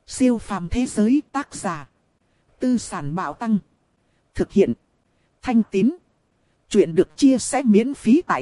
Siêu phàm thế giới tác giả. Tư sản bạo tăng. Thực hiện. Thanh Tín. Chuyện được chia sẻ miễn phí tại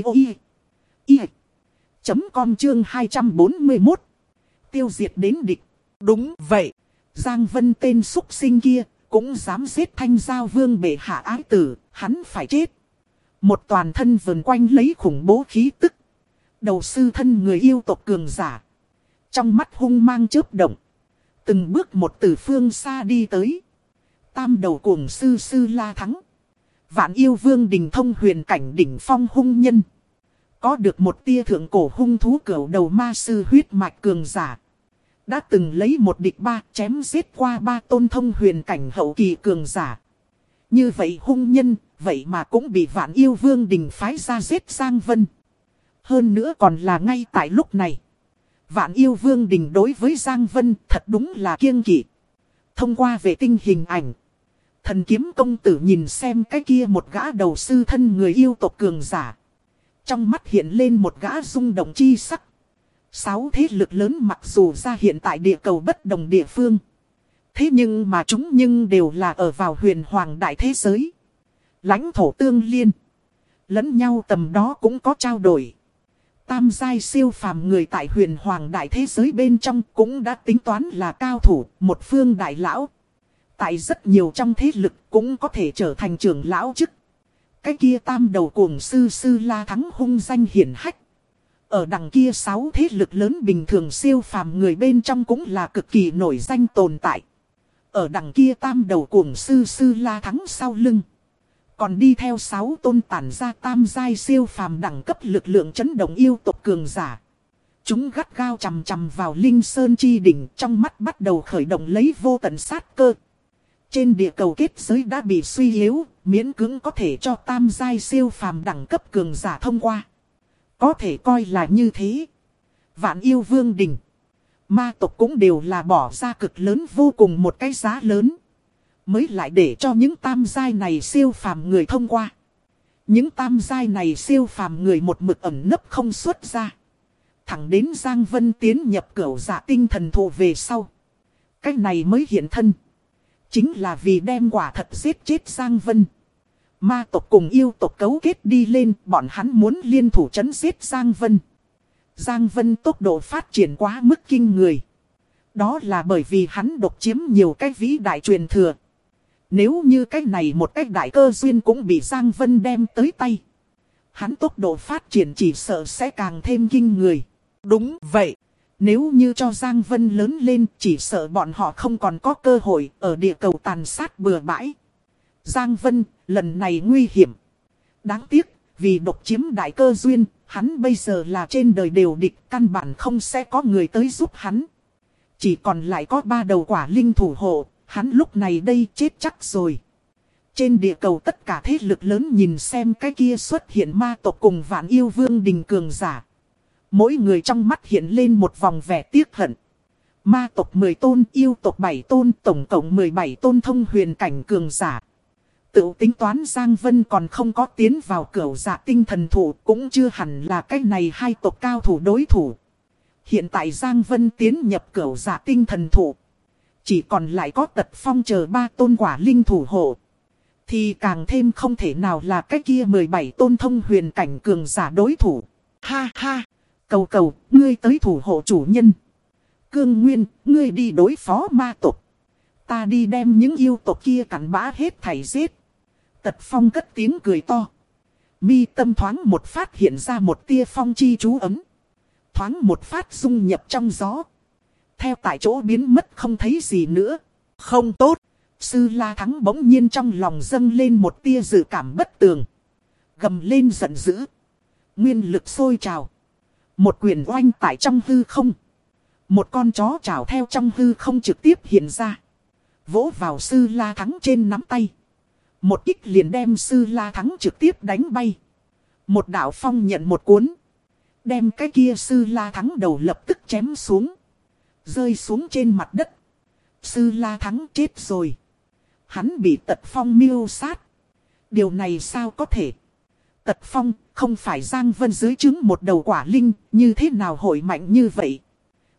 audio.com chương 241. Tiêu diệt đến địch. Đúng vậy. Giang Vân tên súc sinh kia cũng dám giết Thanh Giao Vương bệ hạ ái tử. Hắn phải chết. Một toàn thân vần quanh lấy khủng bố khí tức. Đầu sư thân người yêu tộc cường giả. Trong mắt hung mang chớp động. Từng bước một từ phương xa đi tới. Tam đầu cuồng sư Sư La Thắng. Vạn Yêu Vương đình thông huyền cảnh đỉnh phong hung nhân. Có được một tia thượng cổ hung thú cửu đầu ma sư huyết mạch cường giả. Đã từng lấy một địch ba chém giết qua ba tôn thông huyền cảnh hậu kỳ cường giả. Như vậy hung nhân, vậy mà cũng bị Vạn Yêu Vương đình phái ra giết Giang Vân. Hơn nữa còn là ngay tại lúc này. Vạn Yêu Vương đình đối với Giang Vân thật đúng là kiêng kỵ. Thông qua vệ tinh hình ảnh. Thần kiếm công tử nhìn xem cái kia một gã đầu sư thân người yêu tộc cường giả. Trong mắt hiện lên một gã rung động chi sắc. 6 thế lực lớn mặc dù ra hiện tại địa cầu bất đồng địa phương. Thế nhưng mà chúng đều là ở vào huyền hoàng đại thế giới. Lãnh thổ tương liên. Lẫn nhau tầm đó cũng có trao đổi. Tam giai siêu phàm người tại huyền hoàng đại thế giới bên trong cũng đã tính toán là cao thủ, một phương đại lão. Tại rất nhiều trong thế lực cũng có thể trở thành trưởng lão chức. Cái kia tam đầu cuồng sư Sư La Thắng hung danh hiển hách. Ở đằng kia 6 thế lực lớn bình thường siêu phàm người bên trong cũng là cực kỳ nổi danh tồn tại. Ở đằng kia tam đầu cuồng sư Sư La Thắng sau lưng. Còn đi theo 6 tôn tản ra tam giai siêu phàm đẳng cấp lực lượng chấn động yêu tộc cường giả. Chúng gắt gao chằm chằm vào Linh Sơn chi đỉnh, trong mắt bắt đầu khởi động lấy vô tận sát cơ. Trên địa cầu kết giới đã bị suy yếu, miễn cưỡng có thể cho tam giai siêu phàm đẳng cấp cường giả thông qua. Có thể coi là như thế. Vạn Yêu Vương đỉnh, ma tộc cũng đều là bỏ ra cực lớn vô cùng một cái giá lớn. Mới lại để cho những tam giai này siêu phàm người thông qua. Những tam giai này siêu phàm người một mực ẩn nấp không xuất ra. Thẳng đến Giang Vân tiến nhập cửu giả tinh thần thụ về sau. Cái này mới hiện thân. Chính là vì đem quả thật giết chết Giang Vân. Ma tộc cùng yêu tộc cấu kết đi lên, bọn hắn muốn liên thủ trấn giết Giang Vân. Giang Vân tốc độ phát triển quá mức kinh người. Đó là bởi vì hắn độc chiếm nhiều cái vĩ đại truyền thừa. Nếu như cái này một cái đại cơ duyên cũng bị Giang Vân đem tới tay. Hắn tốc độ phát triển chỉ sợ sẽ càng thêm kinh người. Đúng vậy. Nếu như cho Giang Vân lớn lên chỉ sợ bọn họ không còn có cơ hội ở địa cầu tàn sát bừa bãi. Giang Vân lần này nguy hiểm. Đáng tiếc vì độc chiếm đại cơ duyên, hắn bây giờ là trên đời đều địch, căn bản không sẽ có người tới giúp hắn. Chỉ còn lại có 3 đầu quả linh thủ hộ. Hắn lúc này đây chết chắc rồi. Trên địa cầu tất cả thế lực lớn nhìn xem cái kia xuất hiện ma tộc cùng Vạn Yêu Vương đình cường giả. Mỗi người trong mắt hiện lên một vòng vẻ tiếc hận. Ma tộc 10 tôn, yêu tộc 7 tôn, tổng cộng 17 tôn thông huyền cảnh cường giả. Tự tính toán Giang Vân còn không có tiến vào cửu giả tinh thần thủ, cũng chưa hẳn là cái này hai tộc cao thủ đối thủ. Hiện tại Giang Vân tiến nhập cửu giả tinh thần thủ. Chỉ còn lại có Tật Phong chờ 3 tôn quả linh thủ hộ. Thì càng thêm không thể nào là cái kia 17 tôn thông huyền cảnh cường giả đối thủ. Ha ha, cầu, ngươi tới thủ hộ chủ nhân. Cương Nguyên, ngươi đi đối phó ma tộc. Ta đi đem những yêu tộc kia cắn bã hết thảy giết. Tật Phong cất tiếng cười to. Mi tâm thoáng một phát hiện ra một tia phong chi chú ấm. Thoáng một phát dung nhập trong gió. Theo tại chỗ biến mất không thấy gì nữa. Không tốt. Sư La Thắng bỗng nhiên trong lòng dâng lên một tia dự cảm bất tường. Gầm lên giận dữ. Nguyên lực sôi trào. Một quyền oanh tại trong hư không. Một con chó trào theo trong hư không trực tiếp hiện ra. Vỗ vào Sư La Thắng trên nắm tay. Một kích liền đem Sư La Thắng trực tiếp đánh bay. Một đạo phong nhận một cuốn. Đem cái kia Sư La Thắng đầu lập tức chém xuống. Rơi xuống trên mặt đất. Sư La Thắng chết rồi. Hắn bị Tật Phong mưu sát. Điều này sao có thể? Tật Phong không phải Giang Vân dưới trứng một đầu quả linh, như thế nào hội mạnh như vậy?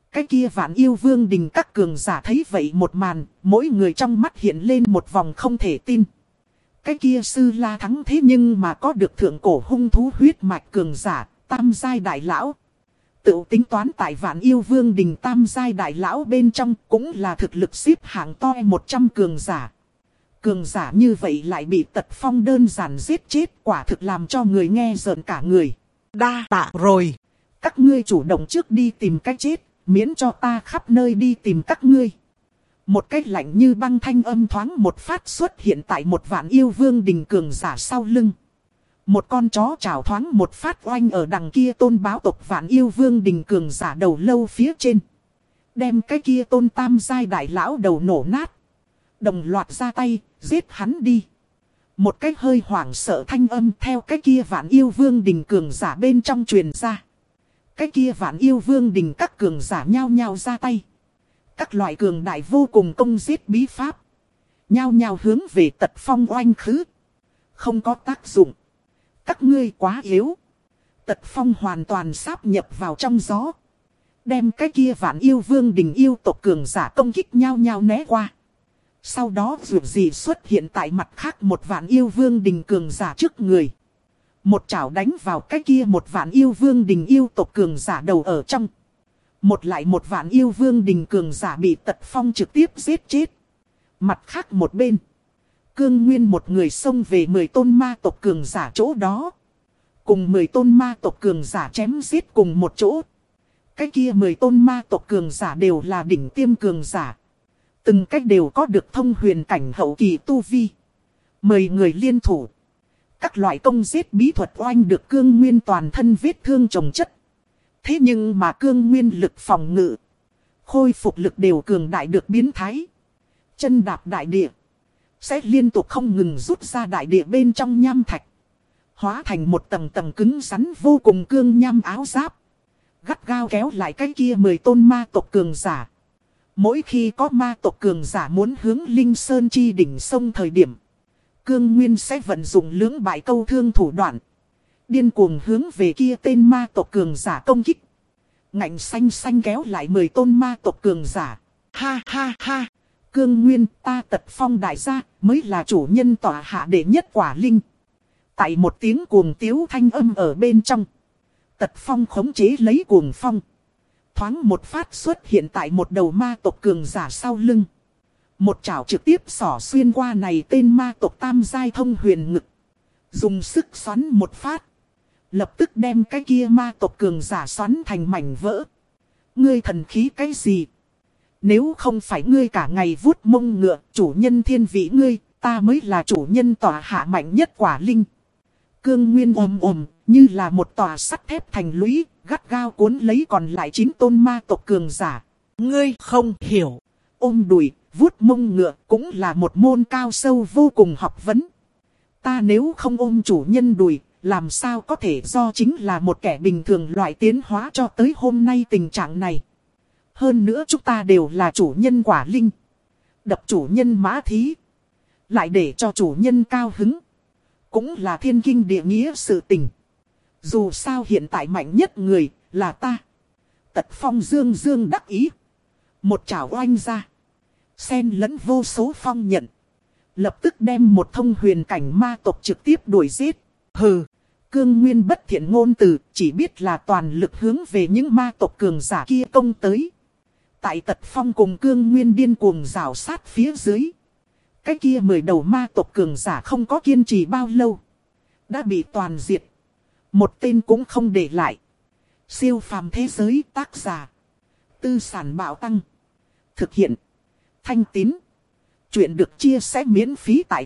Cái kia Vạn Yêu Vương đình các cường giả thấy vậy một màn, mỗi người trong mắt hiện lên một vòng không thể tin. Cái kia Sư La thắng thế nhưng mà có được thượng cổ hung thú huyết mạch cường giả, tam giai đại lão. Tự tính toán tại Vạn Yêu Vương đình tam giai đại lão bên trong cũng là thực lực xếp hạng to 100 cường giả. Cường giả như vậy lại bị Tật Phong đơn giản giết chết, quả thực làm cho người nghe rợn cả người. Đa tạ rồi. Các ngươi chủ động trước đi tìm cách chết, miễn cho ta khắp nơi đi tìm các ngươi. Một cách lạnh như băng thanh âm thoáng một phát xuất hiện tại một Vạn Yêu Vương đình cường giả sau lưng. Một con chó chảo thoáng một phát oanh ở đằng kia tôn báo tộc Vạn Yêu Vương đình cường giả đầu lâu phía trên. Đem cái kia tôn tam giai đại lão đầu nổ nát. Đồng loạt ra tay, giết hắn đi. Một cái hơi hoảng sợ thanh âm theo cái kia Vạn Yêu Vương đình cường giả bên trong truyền ra. Cái kia Vạn Yêu Vương đình các cường giả nhao nhao ra tay. Các loại cường đại vô cùng công giết bí pháp. Nhao nhao hướng về Tật Phong oanh khứ. Không có tác dụng. Các ngươi quá yếu. Tật Phong hoàn toàn sáp nhập vào trong gió. Đem cái kia Vạn Yêu Vương đình yêu tộc cường giả công kích nhao nhao né qua. Sau đó dù gì xuất hiện tại mặt khác một Vạn Yêu Vương đình cường giả trước người. Một chảo đánh vào cái kia một Vạn Yêu Vương đình yêu tộc cường giả đầu ở trong. Một lại một Vạn Yêu Vương đình cường giả bị Tật Phong trực tiếp giết chết. Mặt khác một bên. Cương Nguyên một người xông về 10 tôn ma tộc cường giả chỗ đó. Cùng 10 tôn ma tộc cường giả chém giết cùng một chỗ. Cái kia 10 tôn ma tộc cường giả đều là đỉnh tiêm cường giả. Từng cách đều có được thông huyền cảnh hậu kỳ tu vi. 10 người liên thủ. Các loại công giết bí thuật oanh được Cương Nguyên toàn thân vết thương chồng chất. Thế nhưng mà Cương Nguyên lực phòng ngự, khôi phục lực đều cường đại được biến thái. Chân đạp đại địa, sẽ liên tục không ngừng rút ra đại địa bên trong nham thạch. Hóa thành một tầng tầng cứng rắn vô cùng cương nham áo giáp. Gắt gao kéo lại cái kia 10 tôn ma tộc cường giả. Mỗi khi có ma tộc cường giả muốn hướng Linh Sơn chi đỉnh sông thời điểm, Cương Nguyên sẽ vận dụng lưỡng bại câu thương thủ đoạn. Điên cuồng hướng về kia tên ma tộc cường giả công kích. Ngạnh xanh xanh kéo lại 10 tôn ma tộc cường giả. Ha ha ha. Cương Nguyên ta Tật Phong đại gia mới là chủ nhân tọa hạ đệ nhất quả linh. Tại một tiếng cuồng tiếu thanh âm ở bên trong. Tật Phong khống chế lấy cuồng phong. Thoáng một phát xuất hiện tại một đầu ma tộc cường giả sau lưng. Một chảo trực tiếp xỏ xuyên qua này tên ma tộc tam giai thông huyền ngực. Dùng sức xoắn một phát. Lập tức đem cái kia ma tộc cường giả xoắn thành mảnh vỡ. Ngươi thần khí cái gì? Nếu không phải ngươi cả ngày vuốt mông ngựa, chủ nhân thiên vị ngươi, ta mới là chủ nhân tòa hạ mạnh nhất quả linh. Cương Nguyên ồm như là một tòa sắt thép thành lũy, gắt gao cuốn lấy còn lại 9 tôn ma tộc cường giả. Ngươi không hiểu. Ôm đùi, vuốt mông ngựa cũng là một môn cao sâu vô cùng học vấn. Ta nếu không ôm chủ nhân đùi, làm sao có thể do chính là một kẻ bình thường loại tiến hóa cho tới hôm nay tình trạng này. Hơn nữa chúng ta đều là chủ nhân quả linh. Đập chủ nhân mã thí. Lại để cho chủ nhân cao hứng. Cũng là thiên kinh địa nghĩa sự tình. Dù sao hiện tại mạnh nhất người là ta. Tật Phong dương dương đắc ý. Một chảo oanh ra. Xen lẫn vô số phong nhận. Lập tức đem một thông huyền cảnh ma tộc trực tiếp đuổi giết. Hừ. Cương Nguyên bất thiện ngôn từ, chỉ biết là toàn lực hướng về những ma tộc cường giả kia công tới. Tại Tật Phong cùng Cương Nguyên điên cuồng rào sát phía dưới. Cái kia 10 đầu ma tộc cường giả không có kiên trì bao lâu. Đã bị toàn diệt. Một tên cũng không để lại. Siêu phàm thế giới tác giả. Tư sản bạo tăng. Thực hiện. Thanh Tín. Chuyện được chia sẻ miễn phí tại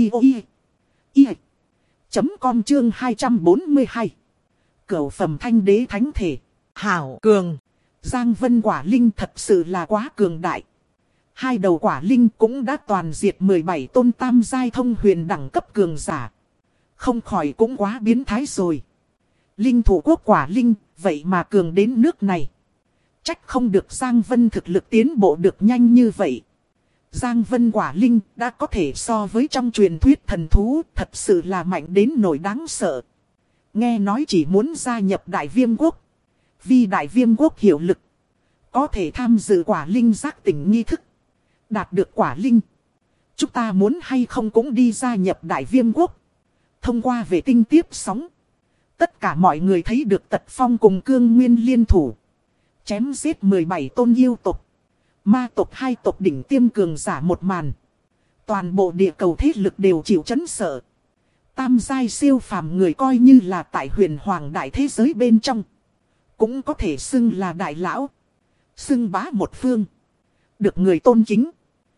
audio.com chương 242. Cửu phẩm thanh đế thánh thể. Hảo cường. Giang Vân quả linh thật sự là quá cường đại. 2 đầu quả linh cũng đã toàn diệt 17 tôn tam giai thông huyền đẳng cấp cường giả. Không khỏi cũng quá biến thái rồi. Linh thủ quốc quả linh, vậy mà cường đến nước này. Trách không được Giang Vân thực lực tiến bộ được nhanh như vậy. Giang Vân quả linh đã có thể so với trong truyền thuyết thần thú, thật sự là mạnh đến nỗi đáng sợ. Nghe nói chỉ muốn gia nhập Đại Viêm Quốc. Vì Đại Viêm Quốc hiệu lực. có thể tham dự quả linh giác tỉnh nghi thức. Đạt được quả linh, chúng ta muốn hay không cũng đi gia nhập Đại Viêm Quốc. Thông qua vệ tinh tiếp sóng, tất cả mọi người thấy được Tật Phong cùng Cương Nguyên liên thủ chém giết 17 tôn yêu tộc, ma tộc, 2 tộc đỉnh tiêm cường giả một màn. Toàn bộ địa cầu thế lực đều chịu chấn sợ. Tam giai siêu phàm người coi như là tại huyền hoàng đại thế giới bên trong, cũng có thể xưng là đại lão, xưng bá một phương, được người tôn kính.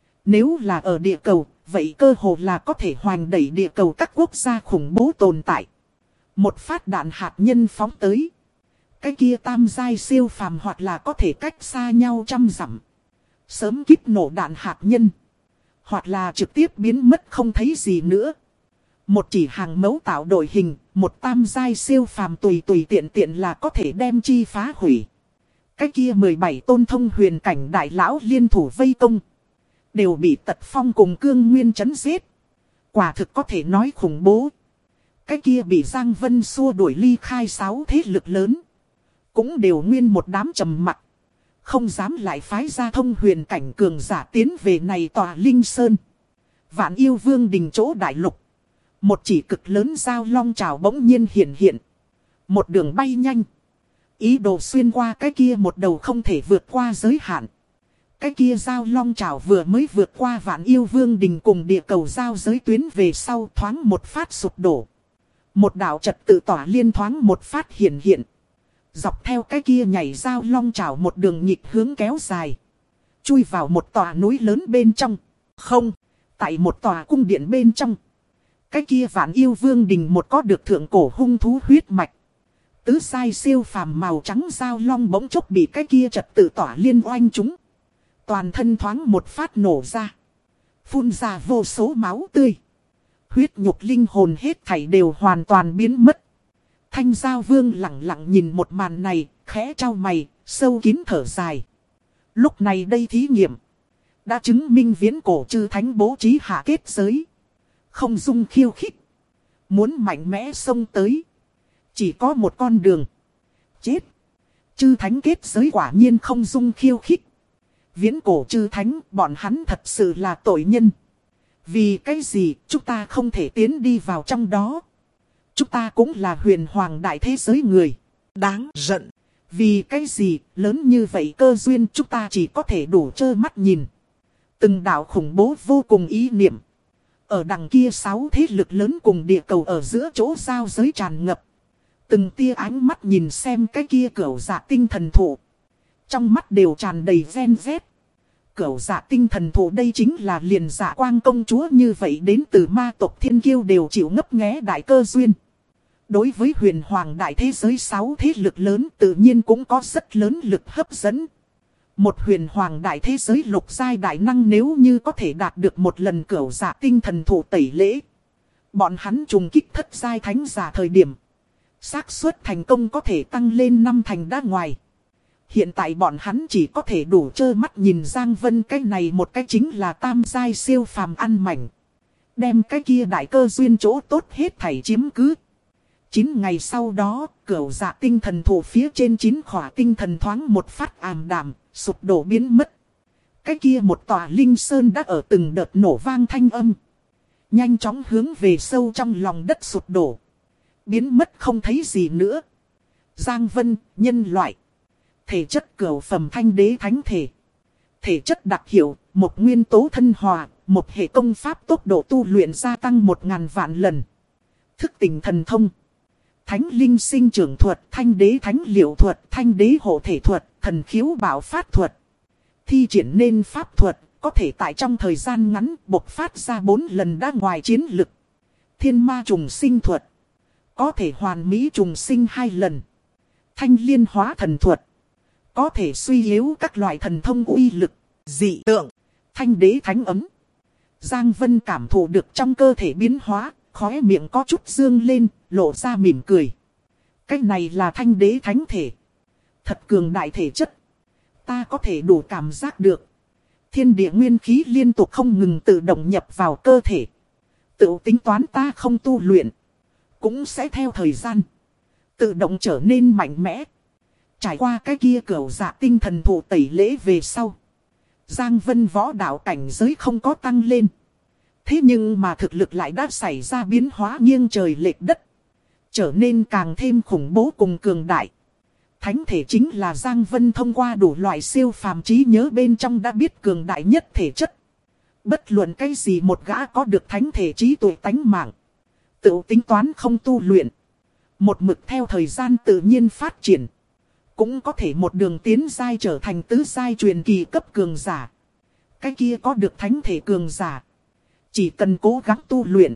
Nếu là ở địa cầu, vậy cơ hồ là có thể hoành đẩy địa cầu các quốc gia khủng bố tồn tại. Một phát đạn hạt nhân phóng tới, cái kia tam giai siêu phàm hoặc là có thể cách xa nhau trăm dặm, sớm kíp nổ đạn hạt nhân, hoặc là trực tiếp biến mất không thấy gì nữa. Một chỉ hàng mẫu tạo đội hình, một tam giai siêu phàm tùy tiện tiện là có thể đem chi phá hủy. Cái kia 17 tôn thông huyền cảnh đại lão liên thủ vây công, đều bị Tật Phong cùng Cương Nguyên chấn giết. Quả thực có thể nói khủng bố. Cái kia bị Giang Vân xua đuổi ly khai 6 thế lực lớn, cũng đều nguyên một đám trầm mặc, không dám lại phái ra thông huyền cảnh cường giả tiến về này tòa Linh Sơn. Vạn Yêu Vương đình chỗ đại lục, một chỉ cực lớn dao long trảo bỗng nhiên hiện hiện. Một đường bay nhanh, ý đồ xuyên qua cái kia một đầu không thể vượt qua giới hạn. Cái kia dao long trảo vừa mới vượt qua Vạn Yêu Vương đình cùng địa cầu giao giới tuyến về sau, thoáng một phát sụp đổ. Một đạo trật tự tỏa liên thoáng một phát hiện hiện. Dọc theo cái kia nhảy dao long trảo một đường nhịp hướng kéo dài, chui vào một tòa núi lớn bên trong. Không, tại một tòa cung điện bên trong. Cái kia Vạn Yêu Vương đình một có được thượng cổ hung thú huyết mạch, tứ sai siêu phàm màu trắng dao long bỗng chốc bị cái kia trật tự tỏa liên oanh chúng. Toàn thân thoáng một phát nổ ra, phun ra vô số máu tươi. Huyết nhục linh hồn hết thảy đều hoàn toàn biến mất. Thanh Giao Vương lặng lặng nhìn một màn này, khẽ trao mày, sâu kín thở dài. Lúc này đây thí nghiệm đã chứng minh viễn cổ chư thánh bố trí hạ kết giới, không dung khiêu khích. Muốn mạnh mẽ xông tới, chỉ có một con đường: chết. Chư thánh kết giới quả nhiên không dung khiêu khích. Viễn cổ chư thánh, bọn hắn thật sự là tội nhân. Vì cái gì chúng ta không thể tiến đi vào trong đó? Chúng ta cũng là huyền hoàng đại thế giới người. Đáng giận. Vì cái gì lớn như vậy cơ duyên chúng ta chỉ có thể đủ trơ mắt nhìn. Từng đạo khủng bố vô cùng ý niệm. Ở đằng kia 6 thế lực lớn cùng địa cầu ở giữa chỗ giao giới tràn ngập. Từng tia ánh mắt nhìn xem cái kia cửu dạ tinh thần thụ, trong mắt đều tràn đầy ven vét. Cửu dạ tinh thần thụ đây chính là liền dạ quang công chúa như vậy đến từ ma tộc thiên kiêu đều chịu ngấp nghé đại cơ duyên. Đối với huyền hoàng đại thế giới 6 thế lực lớn tự nhiên cũng có rất lớn lực hấp dẫn. Một huyền hoàng đại thế giới lục giai đại năng nếu như có thể đạt được một lần cửu dạ tinh thần thụ tẩy lễ, bọn hắn trùng kích thất giai thánh giả thời điểm, xác suất thành công có thể tăng lên 5 thành đã ngoài. Hiện tại bọn hắn chỉ có thể đủ trơ mắt nhìn Giang Vân cái này một cái chính là tam giai siêu phàm ăn mảnh, đem cái kia đại cơ duyên chỗ tốt hết thảy chiếm cứ. 9 ngày sau đó, cửu dạ tinh thần thụ phía trên 9 khỏa tinh thần thoáng một phát ảm đạm, sụp đổ biến mất. Cái kia một tòa linh sơn đã ở từng đợt nổ vang thanh âm, nhanh chóng hướng về sâu trong lòng đất sụp đổ, biến mất không thấy gì nữa. Giang Vân, nhân loại. Thể chất cửu phẩm thanh đế thánh thể. Thể chất đặc hiệu, một nguyên tố thân hòa, một hệ công pháp tốc độ tu luyện gia tăng 1000 vạn lần. Thức tỉnh thần thông: Thánh linh sinh trưởng thuật, thanh đế thánh liệu thuật, thanh đế hộ thể thuật, thần khiếu bảo phát thuật. Thi triển nên pháp thuật, có thể tại trong thời gian ngắn bộc phát ra 4 lần đã ngoài chiến lực. Thiên ma trùng sinh thuật, có thể hoàn mỹ trùng sinh 2 lần. Thanh liên hóa thần thuật, có thể suy yếu các loại thần thông uy lực. Dị tượng: thanh đế thánh ấm. Giang Vân cảm thụ được trong cơ thể biến hóa, khóe miệng có chút dương lên, lộ ra mỉm cười. Cái này là thanh đế thánh thể. Thật cường đại thể chất. Ta có thể đủ cảm giác được thiên địa nguyên khí liên tục không ngừng tự động nhập vào cơ thể. Tự tính toán ta không tu luyện, cũng sẽ theo thời gian tự động trở nên mạnh mẽ. Trải qua cái kia cửu dạ tinh thần thụ tẩy lễ về sau, Giang Vân võ đạo cảnh giới không có tăng lên. Thế nhưng mà thực lực lại đã xảy ra biến hóa nghiêng trời lệch đất, trở nên càng thêm khủng bố cùng cường đại. Thánh thể chính là Giang Vân thông qua đủ loại siêu phàm trí nhớ bên trong đã biết cường đại nhất thể chất. Bất luận cái gì một gã có được thánh thể trí tuệ tánh mạng, tự tính toán không tu luyện, một mực theo thời gian tự nhiên phát triển, cũng có thể một đường tiến giai trở thành tứ giai truyền kỳ cấp cường giả. Cái kia có được thánh thể cường giả, chỉ cần cố gắng tu luyện,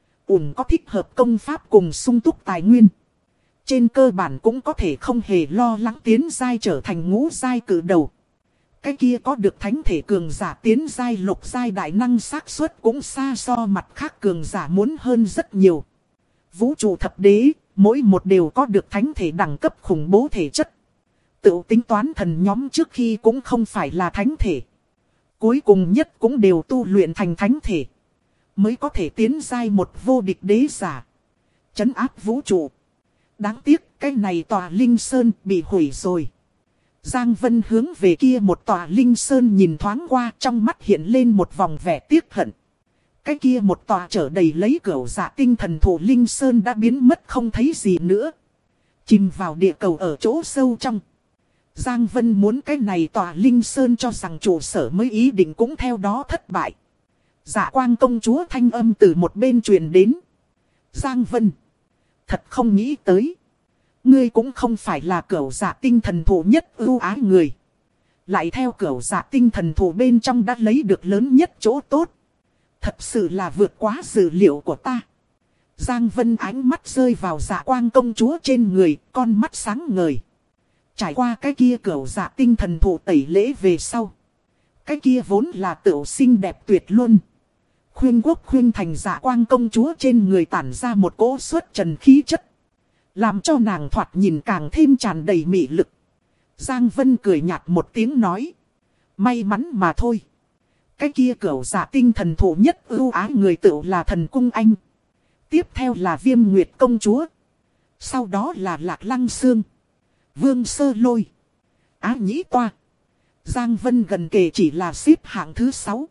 có thích hợp công pháp cùng sung túc tài nguyên, trên cơ bản cũng có thể không hề lo lắng tiến giai trở thành ngũ giai cử đầu. Cái kia có được thánh thể cường giả tiến giai lục giai đại năng xác suất cũng xa so mặt khác cường giả muốn hơn rất nhiều. Vũ trụ thập đế, mỗi một đều có được thánh thể đẳng cấp khủng bố thể chất. Tự tính toán thần nhóm trước khi cũng không phải là thánh thể, cuối cùng nhất cũng đều tu luyện thành thánh thể, mới có thể tiến giai một vô địch đế giả, trấn áp vũ trụ. Đáng tiếc cái này tòa Linh Sơn bị hủy rồi. Giang Vân hướng về kia một tòa Linh Sơn nhìn thoáng qua, trong mắt hiện lên một vòng vẻ tiếc hận. Cái kia một tòa trở đầy lấy cửu dạ tinh thần thụ Linh Sơn đã biến mất không thấy gì nữa, chìm vào địa cầu ở chỗ sâu trong. Giang Vân muốn cái này tòa Linh Sơn cho rằng trụ sở mới ý định cũng theo đó thất bại. Dạ Quang công chúa thanh âm từ một bên truyền đến. Giang Vân, thật không nghĩ tới, ngươi cũng không phải là cửu dạ tinh thần thụ nhất ưu ái người, lại theo cửu dạ tinh thần thụ bên trong đã lấy được lớn nhất chỗ tốt. Thật sự là vượt quá dự liệu của ta. Giang Vân ánh mắt rơi vào Dạ Quang công chúa trên người, con mắt sáng ngời. Trải qua cái kia cửu dạ tinh thần thụ tẩy lễ về sau, cái kia vốn là tựu xinh đẹp tuyệt luôn, khuyên quốc khuyên thành Dạ Quang công chúa trên người tản ra một cỗ xuất trần khí chất, làm cho nàng thoạt nhìn càng thêm tràn đầy mị lực. Giang Vân cười nhạt một tiếng nói, may mắn mà thôi. Cái kia cửu dạ tinh thần thụ nhất ưu ái người tựu là Thần Cung Anh, tiếp theo là Viêm Nguyệt công chúa, sau đó là Lạc Lăng Sương, Vương Sơ Lôi, Á Nhĩ Toa. Giang Vân gần kề chỉ là xếp hạng thứ 6.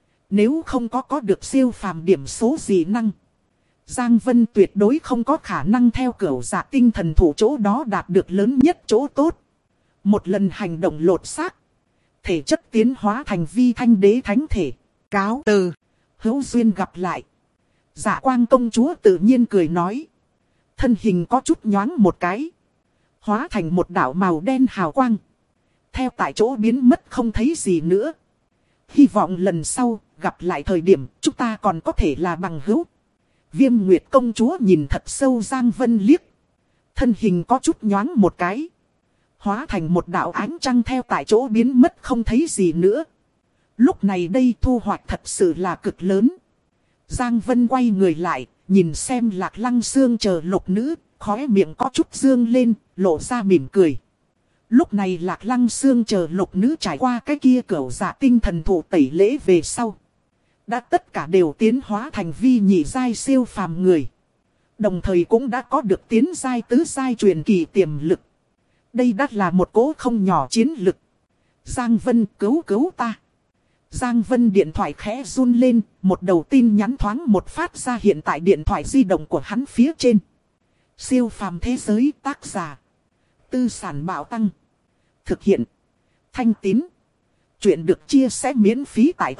Nếu không có được siêu phàm điểm số dị năng, Giang Vân tuyệt đối không có khả năng theo cửu dạ tinh thần thủ chỗ đó đạt được lớn nhất chỗ tốt. Một lần hành động lột xác, thể chất tiến hóa thành vi thanh đế thánh thể. Cáo từ, hữu duyên gặp lại. Dạ Quang công chúa tự nhiên cười nói. Thân hình có chút nhoáng một cái, hóa thành một đạo màu đen hào quang, theo tại chỗ biến mất không thấy gì nữa. Hy vọng lần sau gặp lại thời điểm chúng ta còn có thể là bằng hữu. Viêm Nguyệt công chúa nhìn thật sâu Giang Vân liếc, thân hình có chút nhoáng một cái, hóa thành một đạo ánh trăng theo tại chỗ biến mất không thấy gì nữa. Lúc này đây thu hoạch thật sự là cực lớn. Giang Vân quay người lại, nhìn xem Lạc Lăng Sương chờ lục nữ, khóe miệng có chút dương lên, lộ ra mỉm cười. Lúc này Lạc Lăng Sương chờ lục nữ trải qua cái kia cửu dạ tinh thần thụ tẩy lễ về sau, đã tất cả đều tiến hóa thành vi nhị giai siêu phàm người, đồng thời cũng đã có được tiến giai tứ giai truyền kỳ tiềm lực. Đây đã là một cỗ không nhỏ chiến lực. Giang Vân, cứu ta. Giang Vân điện thoại khẽ run lên, một đầu tin nhắn thoáng một phát ra hiện tại điện thoại di động của hắn phía trên. Siêu phàm thế giới, tác giả Tư Sản Bảo Tăng, thực hiện Thanh Tín. Chuyện được chia sẻ miễn phí tại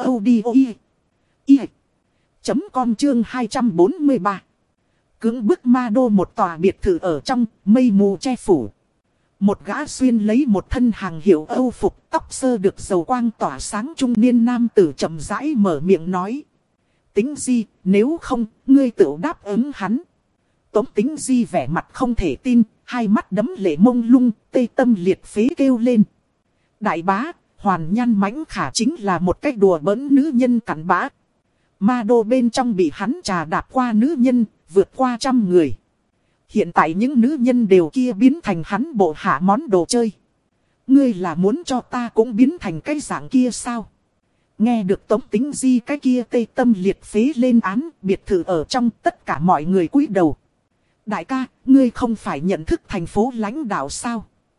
audio.com chương 243. Cưỡng bức ma đô một tòa biệt thự ở trong, mây mù che phủ. Một gã xuyên lấy một thân hàng hiệu Âu phục, tóc sơ được dầu quang tỏa sáng trung niên nam tử chậm rãi mở miệng nói. Tính Di, nếu không, ngươi tự đáp ứng hắn. Tống Tính Di vẻ mặt không thể tin, hai mắt đấm lệ mông lung, tê tâm liệt phế kêu lên. Đại bá, Hoàn Nhan Mãnh Khả chính là một cách đùa bỡn nữ nhân cặn bã. Ma đô bên trong bị hắn trà đạp qua nữ nhân, vượt qua 100 người. Hiện tại những nữ nhân đều kia biến thành hắn bộ hạ món đồ chơi. Ngươi là muốn cho ta cũng biến thành cái dạng kia sao? Nghe được Tống Tính Di cái kia tê tâm liệt phế lên án, biệt thự ở trong tất cả mọi người cúi đầu. Đại ca, ngươi không phải nhận thức thành phố lãnh đạo sao?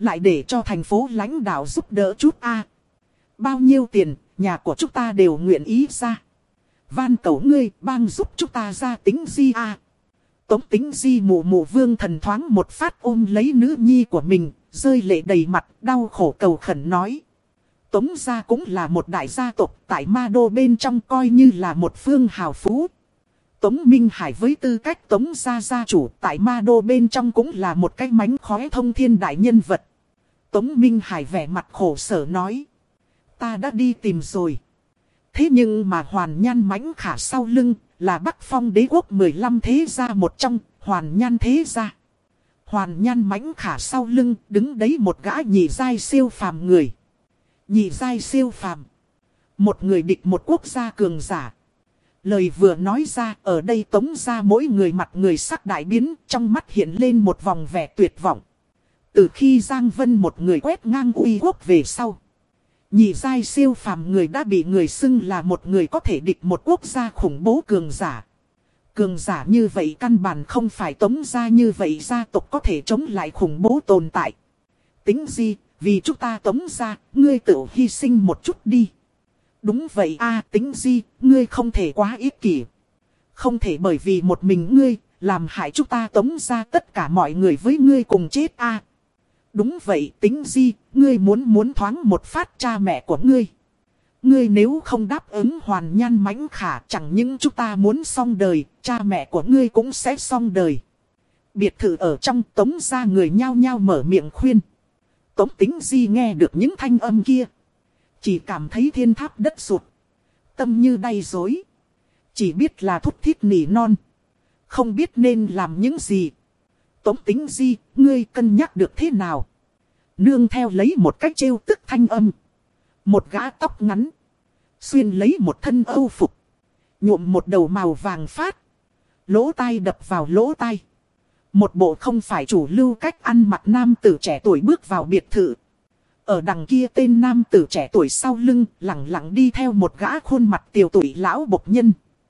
lại để cho thành phố lãnh đạo giúp đỡ chút a. Bao nhiêu tiền, nhà của chúng ta đều nguyện ý ra. Van cầu ngươi, bang giúp chúng ta ra Tính Di a. Tống Tính Di mụ mụ Vương Thần thoáng một phát ôm lấy nữ nhi của mình, rơi lệ đầy mặt, đau khổ cầu khẩn nói. Tống gia cũng là một đại gia tộc tại Ma Đô bên trong, coi như là một phương hào phú. Tống Minh Hải với tư cách Tống gia gia chủ tại Ma Đô bên trong cũng là một cái mánh khóe thông thiên đại nhân vật. Tống Minh Hải vẻ mặt khổ sở nói. Ta đã đi tìm rồi. Thế nhưng mà Hoàn Nhan Mãnh Khả sau lưng là Bắc Phong đế quốc 15 thế gia một trong, Hoàn Nhan thế gia. Hoàn Nhan Mãnh Khả sau lưng đứng đấy một gã nhị giai siêu phàm người. Nhị giai siêu phàm. Một người địch một quốc gia cường giả. Lời vừa nói ra, ở đây Tống gia mỗi người mặt người sắc đại biến, trong mắt hiện lên một vòng vẻ tuyệt vọng. Từ khi Giang Vân một người quét ngang uy quốc về sau, nhị giai siêu phàm người đã bị người xưng là một người có thể địch một quốc gia khủng bố cường giả. Cường giả như vậy căn bản không phải Tống gia như vậy gia tộc có thể chống lại khủng bố tồn tại. Tính Di, vì chúng ta Tống gia, ngươi tự hy sinh một chút đi. Đúng vậy a, Tính Di, ngươi không thể quá ích kỷ. Không thể bởi vì một mình ngươi, làm hại chúng ta Tống gia tất cả mọi người với ngươi cùng chết a. Đúng vậy Tính Di, ngươi muốn thoáng một phát cha mẹ của ngươi. Ngươi nếu không đáp ứng Hoàn Nhan Mãnh Khả, chẳng những chúng ta muốn xong đời, cha mẹ của ngươi cũng sẽ xong đời. Biệt thự ở trong Tống gia người nhao nhao mở miệng khuyên. Tống Tính Di nghe được những thanh âm kia, chỉ cảm thấy thiên tháp đất sụt, tâm như đay dối. Chỉ biết là thút thít nỉ non, không biết nên làm những gì. Tống Tính Di, ngươi cân nhắc được thế nào? Nương theo lấy một cách trêu tức thanh âm. Một gã tóc ngắn, xuyên lấy một thân âu phục, nhuộm một đầu màu vàng phát, lỗ tai đập vào lỗ tai. Một bộ không phải chủ lưu cách ăn mặc nam tử trẻ tuổi bước vào biệt thự. Ở đằng kia tên nam tử trẻ tuổi sau lưng lẳng lặng đi theo một gã khuôn mặt tiều tụy lão bộc nhân.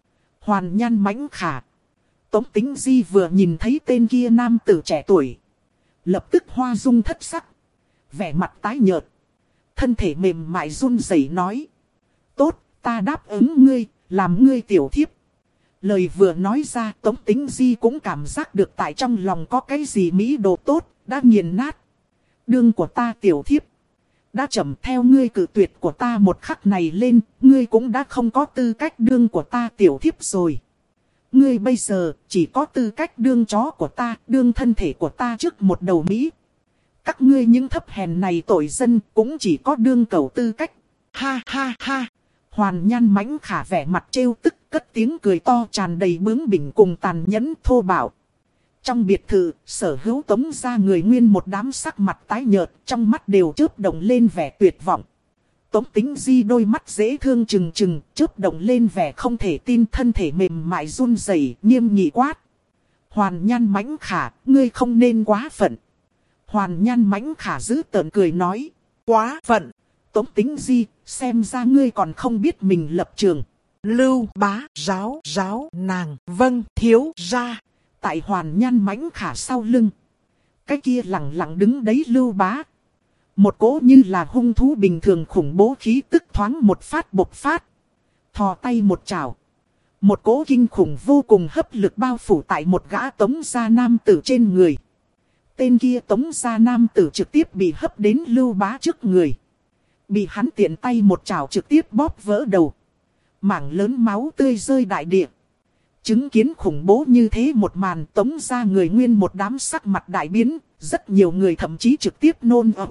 Hoàn Nhan Mãnh Khả. Tống Tính Di vừa nhìn thấy tên kia nam tử trẻ tuổi, lập tức hoa dung thất sắc, vẻ mặt tái nhợt, thân thể mềm mại run rẩy nói. Tốt, ta đáp ứng ngươi, làm ngươi tiểu thiếp. Lời vừa nói ra, Tống Tính Di cũng cảm giác được tại trong lòng có cái gì mỹ đồ tốt, đã nghiền nát. Đương của ta tiểu thiếp. Đã chậm theo ngươi cự tuyệt của ta một khắc này lên, ngươi cũng đã không có tư cách đương của ta tiểu thiếp rồi. Ngươi bây giờ chỉ có tư cách đương chó của ta, đương thân thể của ta trước một đầu Mỹ. Các ngươi những thấp hèn này tội dân cũng chỉ có đương cầu tư cách. Ha ha ha. Hoàn Nhan Mãnh Khả vẻ mặt trêu tức, cất tiếng cười to tràn đầy bướng bỉnh cùng tàn nhẫn thô bạo. Trong biệt thự, sở hữu Tống gia người nguyên một đám sắc mặt tái nhợt, trong mắt đều chớp động lên vẻ tuyệt vọng. Tống Tính Di đôi mắt dễ thương trừng trừng, chớp động lên vẻ không thể tin, thân thể mềm mại run rẩy, nghiêm nghị quát. Hoàn Nhan Mãnh Khả, ngươi không nên quá phận. Hoàn Nhan Mãnh Khả giữ tợn cười nói. Quá phận. Tống Tính Di, xem ra ngươi còn không biết mình lập trường. Lưu Bá giáo nàng, vâng thiếu gia. Tại Hoàn Nhan Mãnh Khả sau lưng, cái kia lặng lặng đứng đấy Lưu Bá. Một cỗ như là hung thú bình thường khủng bố khí tức thoáng một phát bộc phát. Thò tay một chảo, một cỗ kinh khủng vô cùng hấp lực bao phủ tại một gã Tống gia nam tử trên người. Tên kia Tống gia nam tử trực tiếp bị hấp đến Lưu Bá trước người. Bị hắn tiện tay một chảo trực tiếp bóp vỡ đầu. Mảng lớn máu tươi rơi đại địa. Chứng kiến khủng bố như thế một màn, Tống gia người nguyên một đám sắc mặt đại biến. Rất nhiều người thậm chí trực tiếp nôn ẩm.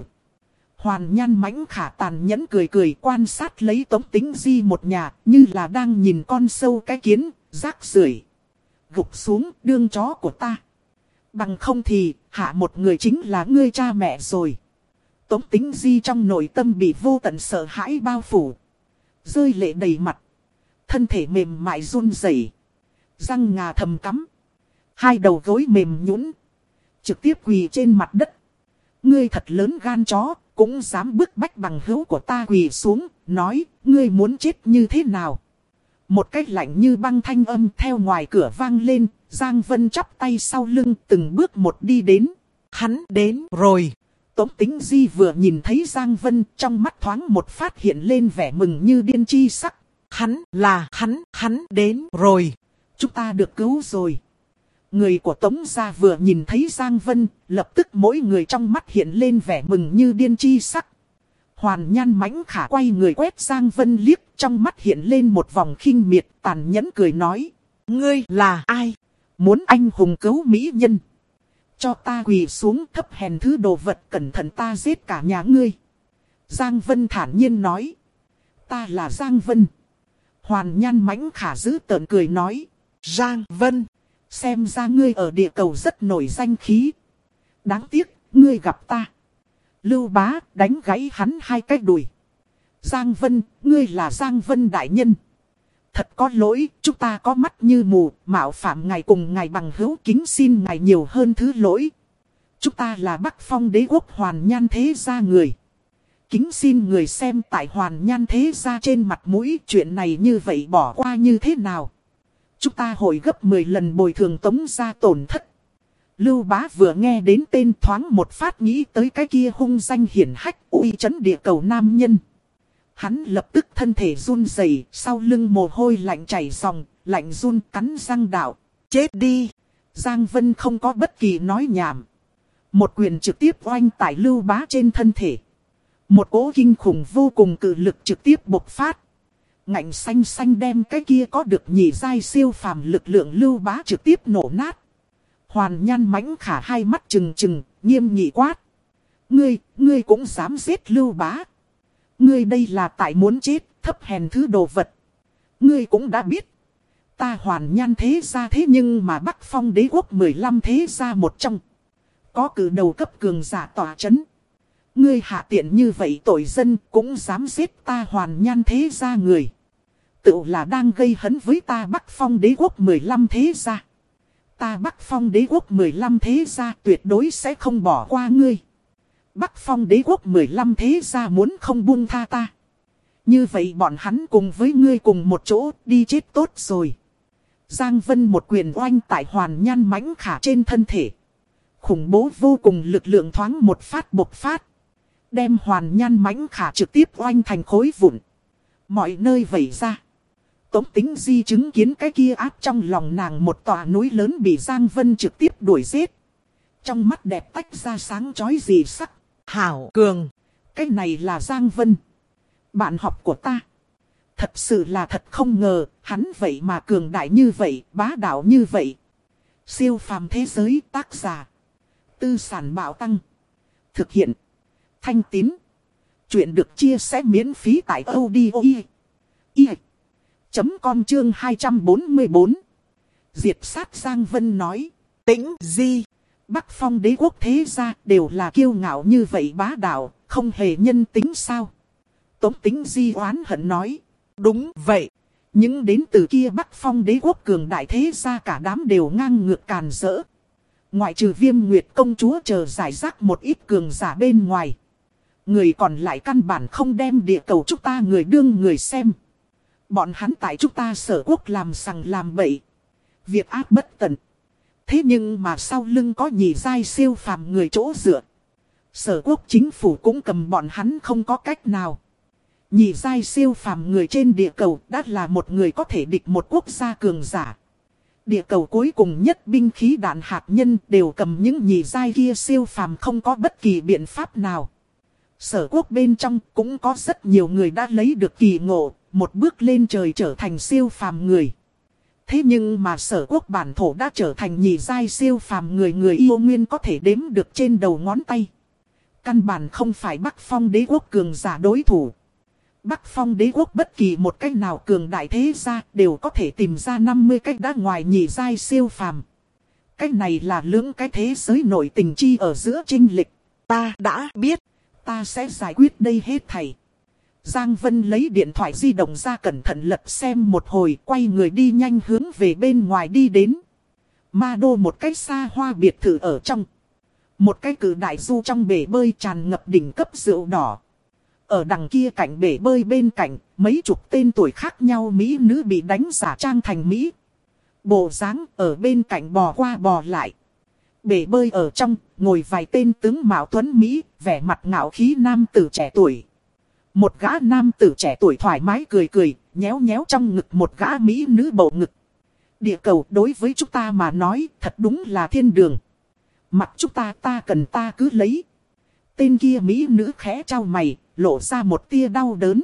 Hoàn Nhan Mãnh Khả tàn nhẫn cười cười quan sát lấy Tống Tính Di một nhà, như là đang nhìn con sâu cái kiến, rác rưởi. Gục xuống đương chó của ta. Bằng không thì, hạ một người chính là ngươi cha mẹ rồi. Tống Tính Di trong nội tâm bị vô tận sợ hãi bao phủ. Rơi lệ đầy mặt. Thân thể mềm mại run rẩy, răng ngà thầm cắm. Hai đầu gối mềm nhũn, trực tiếp quỳ trên mặt đất. Ngươi thật lớn gan chó, cũng dám bức bách bằng hữu của ta quỳ xuống, nói, ngươi muốn chết như thế nào? Một cách lạnh như băng thanh âm theo ngoài cửa vang lên, Giang Vân chắp tay sau lưng từng bước một đi đến. Hắn đến rồi. Tống Tĩnh Di vừa nhìn thấy Giang Vân, trong mắt thoáng một phát hiện lên vẻ mừng như điên chi sắc. Hắn đến rồi. Chúng ta được cứu rồi. Người của Tống gia vừa nhìn thấy Giang Vân, lập tức mỗi người trong mắt hiện lên vẻ mừng như điên chi sắc. Hoàn Nhan Mãnh Khả quay người quét Giang Vân liếc, trong mắt hiện lên một vòng khinh miệt, tàn nhẫn cười nói. Ngươi là ai? Muốn anh hùng cứu mỹ nhân? Cho ta quỳ xuống, thấp hèn thứ đồ vật, cẩn thận ta giết cả nhà ngươi. Giang Vân thản nhiên nói. Ta là Giang Vân. Hoàn Nhan Mãnh Khả giữ tợn cười nói. Giang Vân, xem ra ngươi ở địa cầu rất nổi danh khí. Đáng tiếc, ngươi gặp ta. Lưu Bá đánh gãy hắn hai cái đùi. Giang Vân, ngươi là Giang Vân đại nhân. Thật có lỗi, chúng ta có mắt như mù, mạo phạm ngài cùng ngài bằng hữu, kính xin ngài nhiều hơn thứ lỗi. Chúng ta là Bắc Phong Đế quốc Hoàn Nhan thế gia người. Kính xin người xem tại Hoàn Nhan thế gia trên mặt mũi, chuyện này như vậy bỏ qua như thế nào? Chúng ta hồi gấp 10 lần bồi thường Tống gia tổn thất. Lưu Bá vừa nghe đến tên thoáng một phát nghĩ tới cái kia hung danh hiển hách uy chấn địa cầu nam nhân. Hắn lập tức thân thể run rẩy, sau lưng mồ hôi lạnh chảy ròng, lạnh run cắn răng đạo. Chết đi! Giang Vân không có bất kỳ nói nhảm. Một quyền trực tiếp oanh tại Lưu Bá trên thân thể. Một cỗ kinh khủng vô cùng cự lực trực tiếp bộc phát. Ngạnh xanh xanh đem cái kia có được nhị giai siêu phàm lực lượng Lưu Bá trực tiếp nổ nát. Hoàn Nhan Mãnh Khả hai mắt trừng trừng, nghiêm nghị quát. Ngươi cũng dám giết Lưu Bá. Ngươi đây là tại muốn chết, thấp hèn thứ đồ vật. Ngươi cũng đã biết. Ta Hoàn Nhan thế gia thế nhưng mà Bắc Phong Đế quốc 15 thế gia một trong. Có cử đầu cấp cường giả tỏa chấn. Ngươi hạ tiện như vậy tội dân cũng dám giết ta Hoàn Nhan thế gia người. Tự là đang gây hấn với ta Bắc Phong Đế quốc 15 thế gia. Ta Bắc Phong Đế quốc 15 thế gia tuyệt đối sẽ không bỏ qua ngươi. Bắc Phong Đế quốc 15 thế gia muốn không buông tha ta. Như vậy bọn hắn cùng với ngươi cùng một chỗ đi chết tốt rồi. Giang Vân một quyền oanh tại Hoàn Nhan Mãnh Khả trên thân thể. Khủng bố vô cùng lực lượng thoáng một phát bộc phát. Đem Hoàn Nhan Mãnh Khả trực tiếp oanh thành khối vụn. Mọi nơi vẩy ra. Tống Tĩnh Di chứng kiến cái kia áp trong lòng nàng một tòa núi lớn bị Giang Vân trực tiếp đuổi giết. Trong mắt đẹp tách ra sáng chói dị sắc. Hảo cường, cái này là Giang Vân. Bạn học của ta. Thật sự là thật không ngờ, hắn vậy mà cường đại như vậy, bá đạo như vậy. Siêu phàm thế giới tác giả. Tư sản bạo tăng. Thực hiện. Thanh Tín. Chuyện được chia sẻ miễn phí tại audio.com chương 244. Diệt sát Giang Vân nói. Tĩnh Di. Bắc Phong Đế quốc thế gia đều là kiêu ngạo như vậy bá đạo, không hề nhân tính sao? Tống Tĩnh Di oán hận nói. Đúng vậy. Nhưng đến từ kia Bắc Phong Đế quốc cường đại thế gia cả đám đều ngang ngược càn rỡ. Ngoại trừ Viêm Nguyệt công chúa chờ giải rác một ít cường giả bên ngoài. Người còn lại căn bản không đem địa cầu chúng ta người đương người xem. Bọn hắn tại chúng ta Sở quốc làm sằng làm bậy. Việc ác bất tận. Thế nhưng mà sau lưng có nhị giai siêu phàm người chỗ dựa. Sở quốc chính phủ cũng cầm bọn hắn không có cách nào. Nhị giai siêu phàm người trên địa cầu đã là một người có thể địch một quốc gia cường giả. Địa cầu cuối cùng nhất binh khí đạn hạt nhân đều cầm những nhị giai kia siêu phàm không có bất kỳ biện pháp nào. Sở quốc bên trong cũng có rất nhiều người đã lấy được kỳ ngộ, một bước lên trời trở thành siêu phàm người. Thế nhưng mà Sở quốc bản thổ đã trở thành nhị giai siêu phàm người yêu nguyên có thể đếm được trên đầu ngón tay. Căn bản không phải Bắc Phong Đế quốc cường giả đối thủ. Bắc Phong Đế quốc bất kỳ một cách nào cường đại thế gia đều có thể tìm ra 50 cách đã ngoài nhị giai siêu phàm. Cách này là lưỡng cái thế giới nội tình chi ở giữa chênh lệch. Ta đã biết, ta sẽ giải quyết đây hết thảy. Giang Vân lấy điện thoại di động ra cẩn thận lật xem một hồi, quay người đi nhanh hướng về bên ngoài đi đến. Ma đô một cái xa hoa biệt thự ở trong. Một cái cử đại du trong bể bơi tràn ngập đỉnh cấp rượu đỏ. Ở đằng kia cạnh bể bơi bên cạnh, mấy chục tên tuổi khác nhau mỹ nữ bị đánh giả trang thành mỹ. Bộ dáng ở bên cạnh bò qua bò lại. Bể bơi ở trong, ngồi vài tên tướng mạo tuấn Mỹ, vẻ mặt ngạo khí nam tử trẻ tuổi. Một gã nam tử trẻ tuổi thoải mái cười cười, nhéo nhéo trong ngực một gã Mỹ nữ bầu ngực. Địa cầu đối với chúng ta mà nói, thật đúng là thiên đường. Mặc chúng ta cần ta cứ lấy. Tên kia Mỹ nữ khẽ trao mày, lộ ra một tia đau đớn.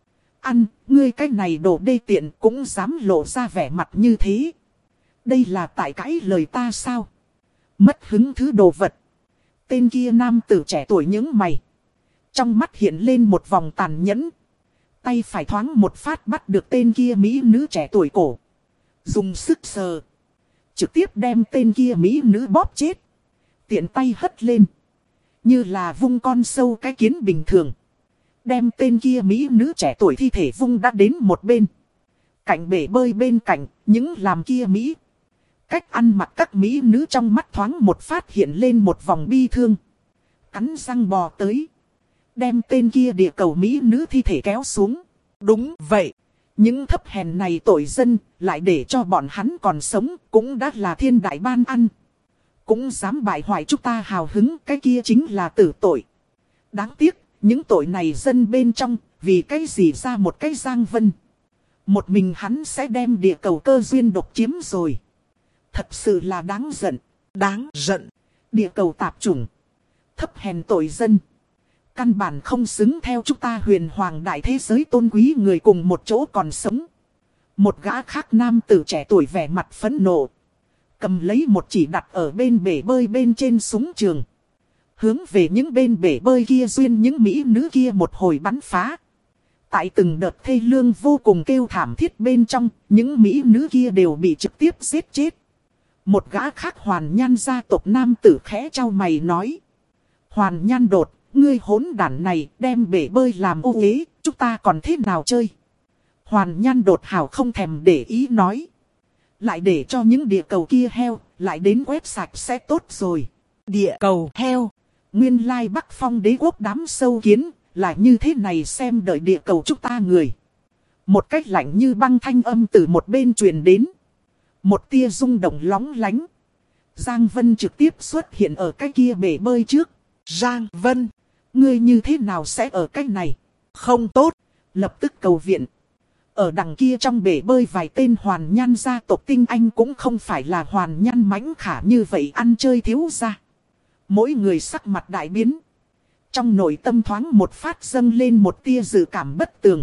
Ăn, ngươi cái này đồ đê tiện cũng dám lộ ra vẻ mặt như thế. Đây là tại cãi lời ta sao? Mất hứng thứ đồ vật. Tên kia nam tử trẻ tuổi nhướng mày. Trong mắt hiện lên một vòng tàn nhẫn. Tay phải thoáng một phát bắt được tên kia Mỹ nữ trẻ tuổi cổ. Dùng sức sờ. Trực tiếp đem tên kia Mỹ nữ bóp chết. Tiện tay hất lên. Như là vung con sâu cái kiến bình thường. Đem tên kia Mỹ nữ trẻ tuổi thi thể vung đã đến một bên. Cạnh bể bơi bên cạnh, những làm kia Mỹ. Cách ăn mặc các Mỹ nữ trong mắt thoáng một phát hiện lên một vòng bi thương. Cắn răng bò tới. Đem tên kia địa cầu Mỹ nữ thi thể kéo xuống. Đúng vậy. Những thấp hèn này tội dân, lại để cho bọn hắn còn sống, cũng đã là thiên đại ban ăn. Cũng dám bại hoại chúng ta hào hứng, cái kia chính là tử tội. Đáng tiếc, những tội này dân bên trong, vì cái gì ra một cái Giang Vân. Một mình hắn sẽ đem địa cầu cơ duyên độc chiếm rồi. Thật sự là đáng giận, đáng giận. Địa cầu tạp chủng, thấp hèn tội dân. Căn bản không xứng theo chúng ta huyền hoàng đại thế giới tôn quý người cùng một chỗ còn sống. Một gã khác nam tử trẻ tuổi vẻ mặt phẫn nộ. Cầm lấy một chỉ đặt ở bên bể bơi bên trên súng trường. Hướng về những bên bể bơi kia duyên những mỹ nữ kia một hồi bắn phá. Tại từng đợt thê lương vô cùng kêu thảm thiết bên trong, những mỹ nữ kia đều bị trực tiếp giết chết. Một gã khác Hoàn Nhan gia tộc nam tử khẽ trao mày nói. Hoàn Nhan Đột, ngươi hỗn đản này đem bể bơi làm ô uế, chúng ta còn thế nào chơi? Hoàn Nhan Đột hào không thèm để ý nói. Lại để cho những địa cầu kia heo, lại đến quét sạch sẽ tốt rồi. Địa cầu heo, nguyên lai Bắc Phong đế quốc đám sâu kiến, là như thế này xem đợi địa cầu chúng ta người. Một cách lạnh như băng thanh âm từ một bên truyền đến. Một tia rung động lóng lánh. Giang Vân trực tiếp xuất hiện ở cái kia bể bơi trước. Giang Vân, ngươi như thế nào sẽ ở cái này? Không tốt, lập tức cầu viện. Ở đằng kia trong bể bơi vài tên Hoàn Nhan gia tộc tinh anh cũng không phải là Hoàn Nhan mãnh khả như vậy ăn chơi thiếu ra. Mỗi người sắc mặt đại biến. Trong nội tâm thoáng một phát dâng lên một tia dự cảm bất tường.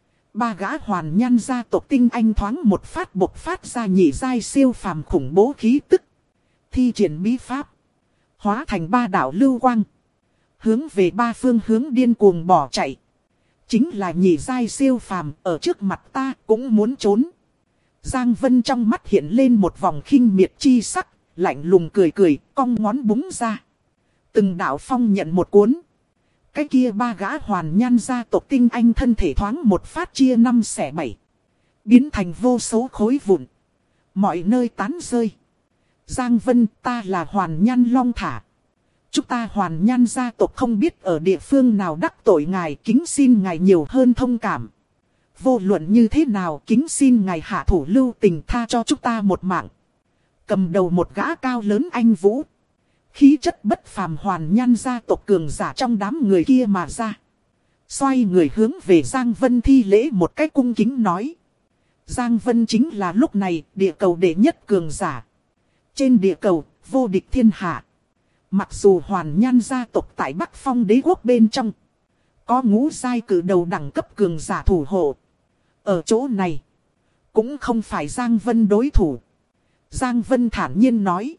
Ba gã Hoàn Nhan gia tộc tinh anh thoáng một phát bộc phát ra nhị giai siêu phàm khủng bố khí tức. Thi triển bí pháp. Hóa thành ba đạo lưu quang. Hướng về ba phương hướng điên cuồng bỏ chạy. Chính là nhị giai siêu phàm ở trước mặt ta cũng muốn trốn. Giang Vân trong mắt hiện lên một vòng khinh miệt chi sắc. Lạnh lùng cười cười, cong ngón búng ra. Từng đạo phong nhận một cuốn. Cái kia ba gã Hoàn Nhan gia tộc tinh anh thân thể thoáng một phát chia 5 xẻ 7. Biến thành vô số khối vụn. Mọi nơi tán rơi. Giang Vân, ta là Hoàn Nhan Long Thả. Chúng ta Hoàn Nhan gia tộc không biết ở địa phương nào đắc tội ngài, kính xin ngài nhiều hơn thông cảm. Vô luận như thế nào, kính xin ngài hạ thủ lưu tình tha cho chúng ta một mạng. Cầm đầu một gã cao lớn anh vũ. Khí chất bất phàm Hoàn Nhan gia tộc cường giả trong đám người kia mà ra. Xoay người hướng về Giang Vân thi lễ một cách cung kính nói. Giang Vân chính là lúc này địa cầu đệ nhất cường giả. Trên địa cầu, vô địch thiên hạ. Mặc dù Hoàn Nhan gia tộc tại Bắc Phong đế quốc bên trong. Có ngũ giai cử đầu đẳng cấp cường giả thủ hộ. Ở chỗ này, cũng không phải Giang Vân đối thủ. Giang Vân thản nhiên nói.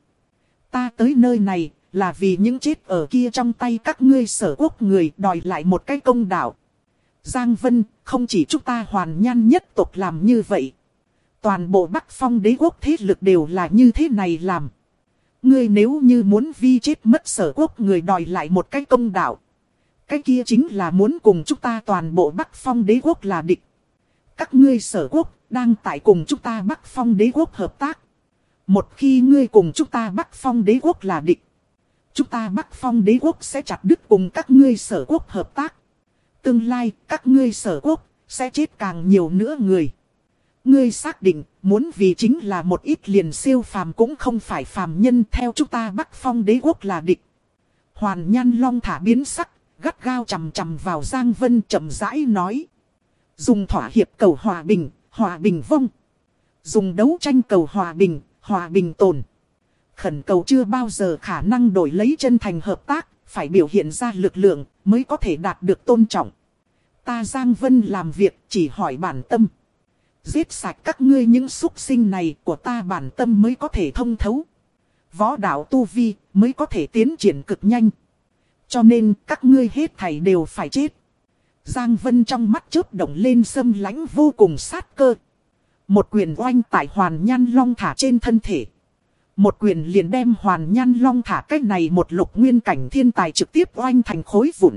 Ta tới nơi này là vì những chết ở kia trong tay các ngươi Sở Quốc người đòi lại một cái công đạo. Giang Vân, không chỉ chúng ta Hoàn Nhan nhất tộc làm như vậy. Toàn bộ Bắc Phong đế quốc thế lực đều là như thế này làm. Ngươi nếu như muốn vi chết mất Sở Quốc người đòi lại một cái công đạo. Cái kia chính là muốn cùng chúng ta toàn bộ Bắc Phong đế quốc là địch. Các ngươi Sở Quốc đang tại cùng chúng ta Bắc Phong đế quốc hợp tác. Một khi ngươi cùng chúng ta Bắc Phong đế quốc là địch. Chúng ta Bắc Phong đế quốc sẽ chặt đứt cùng các ngươi Sở Quốc hợp tác. Tương lai các ngươi Sở Quốc sẽ chết càng nhiều nữa người. Ngươi xác định muốn vì chính là một ít liền siêu phàm cũng không phải phàm nhân, theo chúng ta Bắc Phong đế quốc là địch. Hoàn Nhan Long thả biến sắc, gắt gao chằm chằm vào Giang Vân chậm rãi nói. Dùng thỏa hiệp cầu hòa bình vong. Dùng đấu tranh cầu hòa bình tồn. Khẩn cầu chưa bao giờ khả năng đổi lấy chân thành hợp tác, phải biểu hiện ra lực lượng mới có thể đạt được tôn trọng. Ta Giang Vân làm việc chỉ hỏi bản tâm. Giết sạch các ngươi những súc sinh này của ta, bản tâm mới có thể thông thấu. Võ đạo tu vi mới có thể tiến triển cực nhanh. Cho nên các ngươi hết thảy đều phải chết. Giang Vân trong mắt chớp động lên xâm lãnh vô cùng sát cơ. Một quyền oanh tại Hoàn Nhan Long thả trên thân thể. Một quyền liền đem Hoàn Nhan Long thả cách này một lục nguyên cảnh thiên tài trực tiếp oanh thành khối vụn.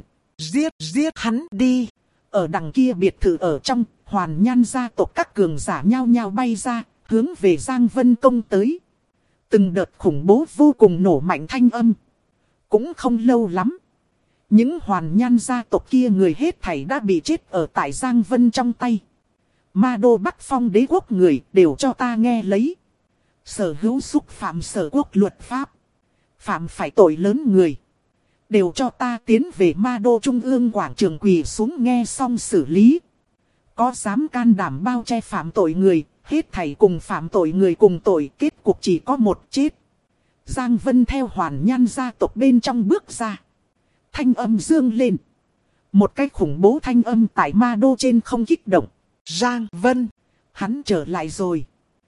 Giết hắn đi. Ở đằng kia biệt thự ở trong, Hoàn Nhan gia tộc các cường giả nhao nhao bay ra, hướng về Giang Vân công tới. Từng đợt khủng bố vô cùng nổ mạnh thanh âm. Cũng không lâu lắm. Những Hoàn Nhan gia tộc kia người hết thảy đã bị chết ở tại Giang Vân trong tay. Ma đô Bắc Phong đế quốc người đều cho ta nghe lấy. Sở hữu xúc phạm sở quốc luật pháp. Phạm phải tội lớn người. Đều cho ta tiến về Ma đô Trung ương quảng trường quỳ xuống nghe xong xử lý. Có dám can đảm bao che phạm tội người, hết thảy cùng phạm tội người cùng tội, kết cục chỉ có một chết. Giang Vân theo Hoàn Nhan gia tộc bên trong bước ra. Thanh âm dương lên. Một cái khủng bố thanh âm tại Ma đô trên không kích động. Giang Vân, hắn trở lại rồi.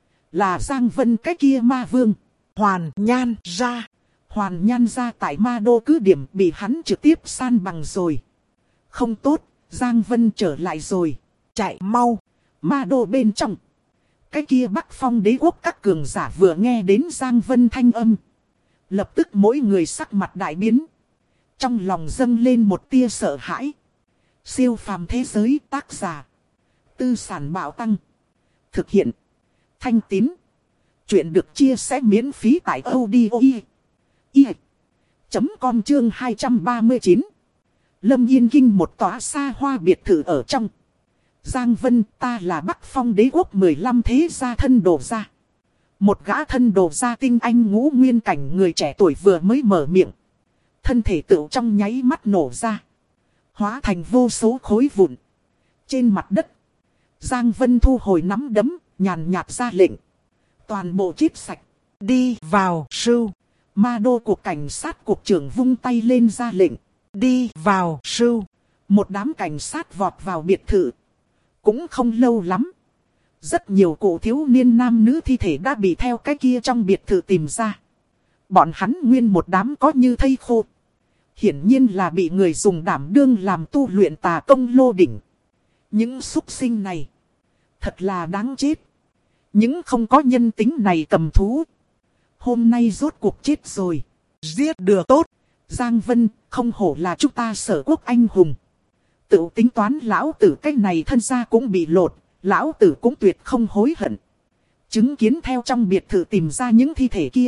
Là Giang Vân cái kia ma vương. Hoàn Nhan gia. Hoàn Nhan gia tại Ma đô cứ điểm bị hắn trực tiếp san bằng rồi. Không tốt, Giang Vân trở lại rồi. Chạy mau. Ma đô bên trong. Cái kia Bắc Phong đế quốc các cường giả vừa nghe đến Giang Vân thanh âm. Lập tức mỗi người sắc mặt đại biến. Trong lòng dâng lên một tia sợ hãi. Siêu phàm thế giới tác giả. Tư sản bảo tăng. Thực hiện. Thanh Tín. Chuyện được chia sẻ miễn phí tại audio.com chương 239. Lâm Yên Kinh một tòa xa hoa biệt thự ở trong. Giang Vân, ta là Bắc Phong đế quốc 15 thế gia thân đồ gia. Một gã thân đồ gia tinh anh ngũ nguyên cảnh người trẻ tuổi vừa mới mở miệng. Thân thể tựu trong nháy mắt nổ ra. Hóa thành vô số khối vụn. Trên mặt đất. Giang Vân thu hồi nắm đấm, nhàn nhạt ra lệnh. Toàn bộ chết sạch. Đi vào sưu. Ma đô cục cảnh sát cục trưởng vung tay lên ra lệnh. Đi vào sưu. Một đám cảnh sát vọt vào biệt thự. Cũng không lâu lắm. Rất nhiều cụ thiếu niên nam nữ thi thể đã bị theo cái kia trong biệt thự tìm ra. Bọn hắn nguyên một đám có như thây khô. Hiển nhiên là bị người dùng đảm đương làm tu luyện tà công lô đỉnh. Những súc sinh này. Thật là đáng chết. Những không có nhân tính này cầm thú. Hôm nay rốt cuộc chết rồi. Giết được tốt. Giang Vân không hổ là chúng ta Sở quốc anh hùng. Tự tính toán lão tử cái này thân gia cũng bị lột. Lão tử cũng tuyệt không hối hận. Chứng kiến theo trong biệt thự tìm ra những thi thể kia.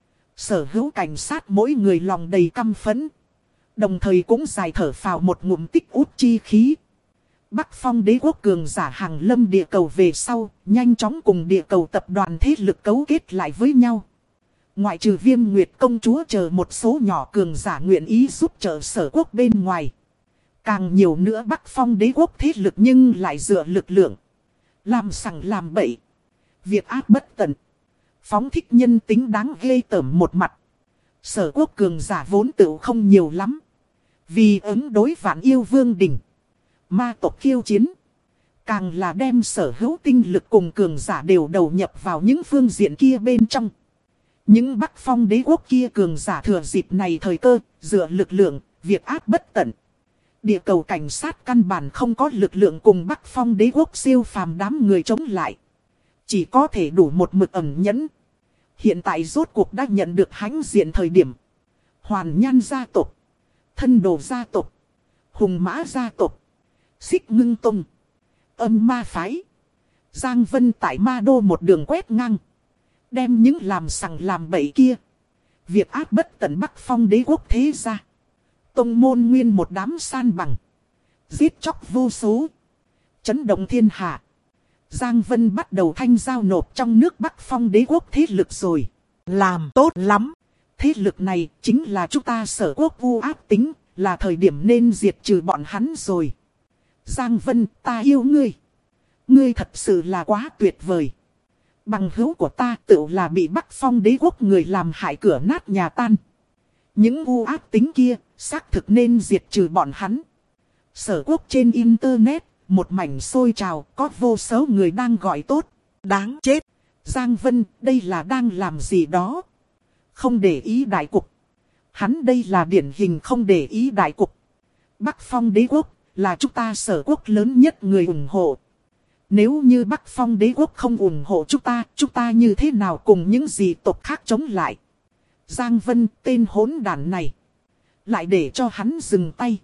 Sở hữu cảnh sát mỗi người lòng đầy căm phẫn. Đồng thời cũng dài thở phào một ngụm tích út chi khí. Bắc Phong đế quốc cường giả hàng lâm địa cầu về sau, nhanh chóng cùng địa cầu tập đoàn thế lực cấu kết lại với nhau. Ngoại trừ Viêm Nguyệt công chúa chờ một số nhỏ cường giả nguyện ý giúp trợ Sở quốc bên ngoài. Càng nhiều nữa Bắc Phong đế quốc thế lực nhưng lại dựa lực lượng. Làm sằng làm bậy. Việc ác bất tận. Phóng thích nhân tính đáng ghê tởm một mặt. Sở quốc cường giả vốn tự không nhiều lắm. Vì ứng đối Vạn Yêu Vương đỉnh. Ma tộc khiêu chiến. Càng là đem sở hữu tinh lực cùng cường giả đều đầu nhập vào những phương diện kia bên trong. Những Bắc Phong đế quốc kia cường giả thừa dịp này thời cơ, dựa lực lượng, việc ác bất tận. Địa cầu cảnh sát căn bản không có lực lượng cùng Bắc Phong đế quốc siêu phàm đám người chống lại. Chỉ có thể đủ một mực ẩn nhẫn. Hiện tại rốt cuộc đã nhận được hãnh diện thời điểm. Hoàn Nhan gia tộc, Thân đồ gia tộc, Hùng Mã gia tộc, Xích Ngưng Tông, Âm Ma phái. Giang Vân tại Ma đô một đường quét ngang. Đem những làm sằng làm bậy kia. Việc ác bất tận Bắc Phong đế quốc thế ra. Tông môn nguyên một đám san bằng. Giết chóc vô số. Chấn động thiên hạ. Giang Vân bắt đầu thanh giao nộp trong nước Bắc Phong đế quốc thế lực rồi. Làm tốt lắm. Thế lực này chính là chúng ta Sở Quốc u ác tính, là thời điểm nên diệt trừ bọn hắn rồi. Giang Vân, ta yêu ngươi. Ngươi thật sự là quá tuyệt vời. Bằng hữu của ta tự là bị Bắc Phong đế quốc người làm hại cửa nát nhà tan. Những u ác tính kia, xác thực nên diệt trừ bọn hắn. Sở Quốc trên Internet, một mảnh sôi trào, có vô số người đang gọi tốt. Đáng chết. Giang Vân, đây là đang làm gì đó? Không để ý đại cục. Hắn đây là điển hình không để ý đại cục. Bắc Phong đế quốc là chúng ta Sở Quốc lớn nhất người ủng hộ. Nếu như Bắc Phong đế quốc không ủng hộ chúng ta như thế nào cùng những dị tộc khác chống lại? Giang Vân, tên hỗn đản này. Lại để cho hắn dừng tay.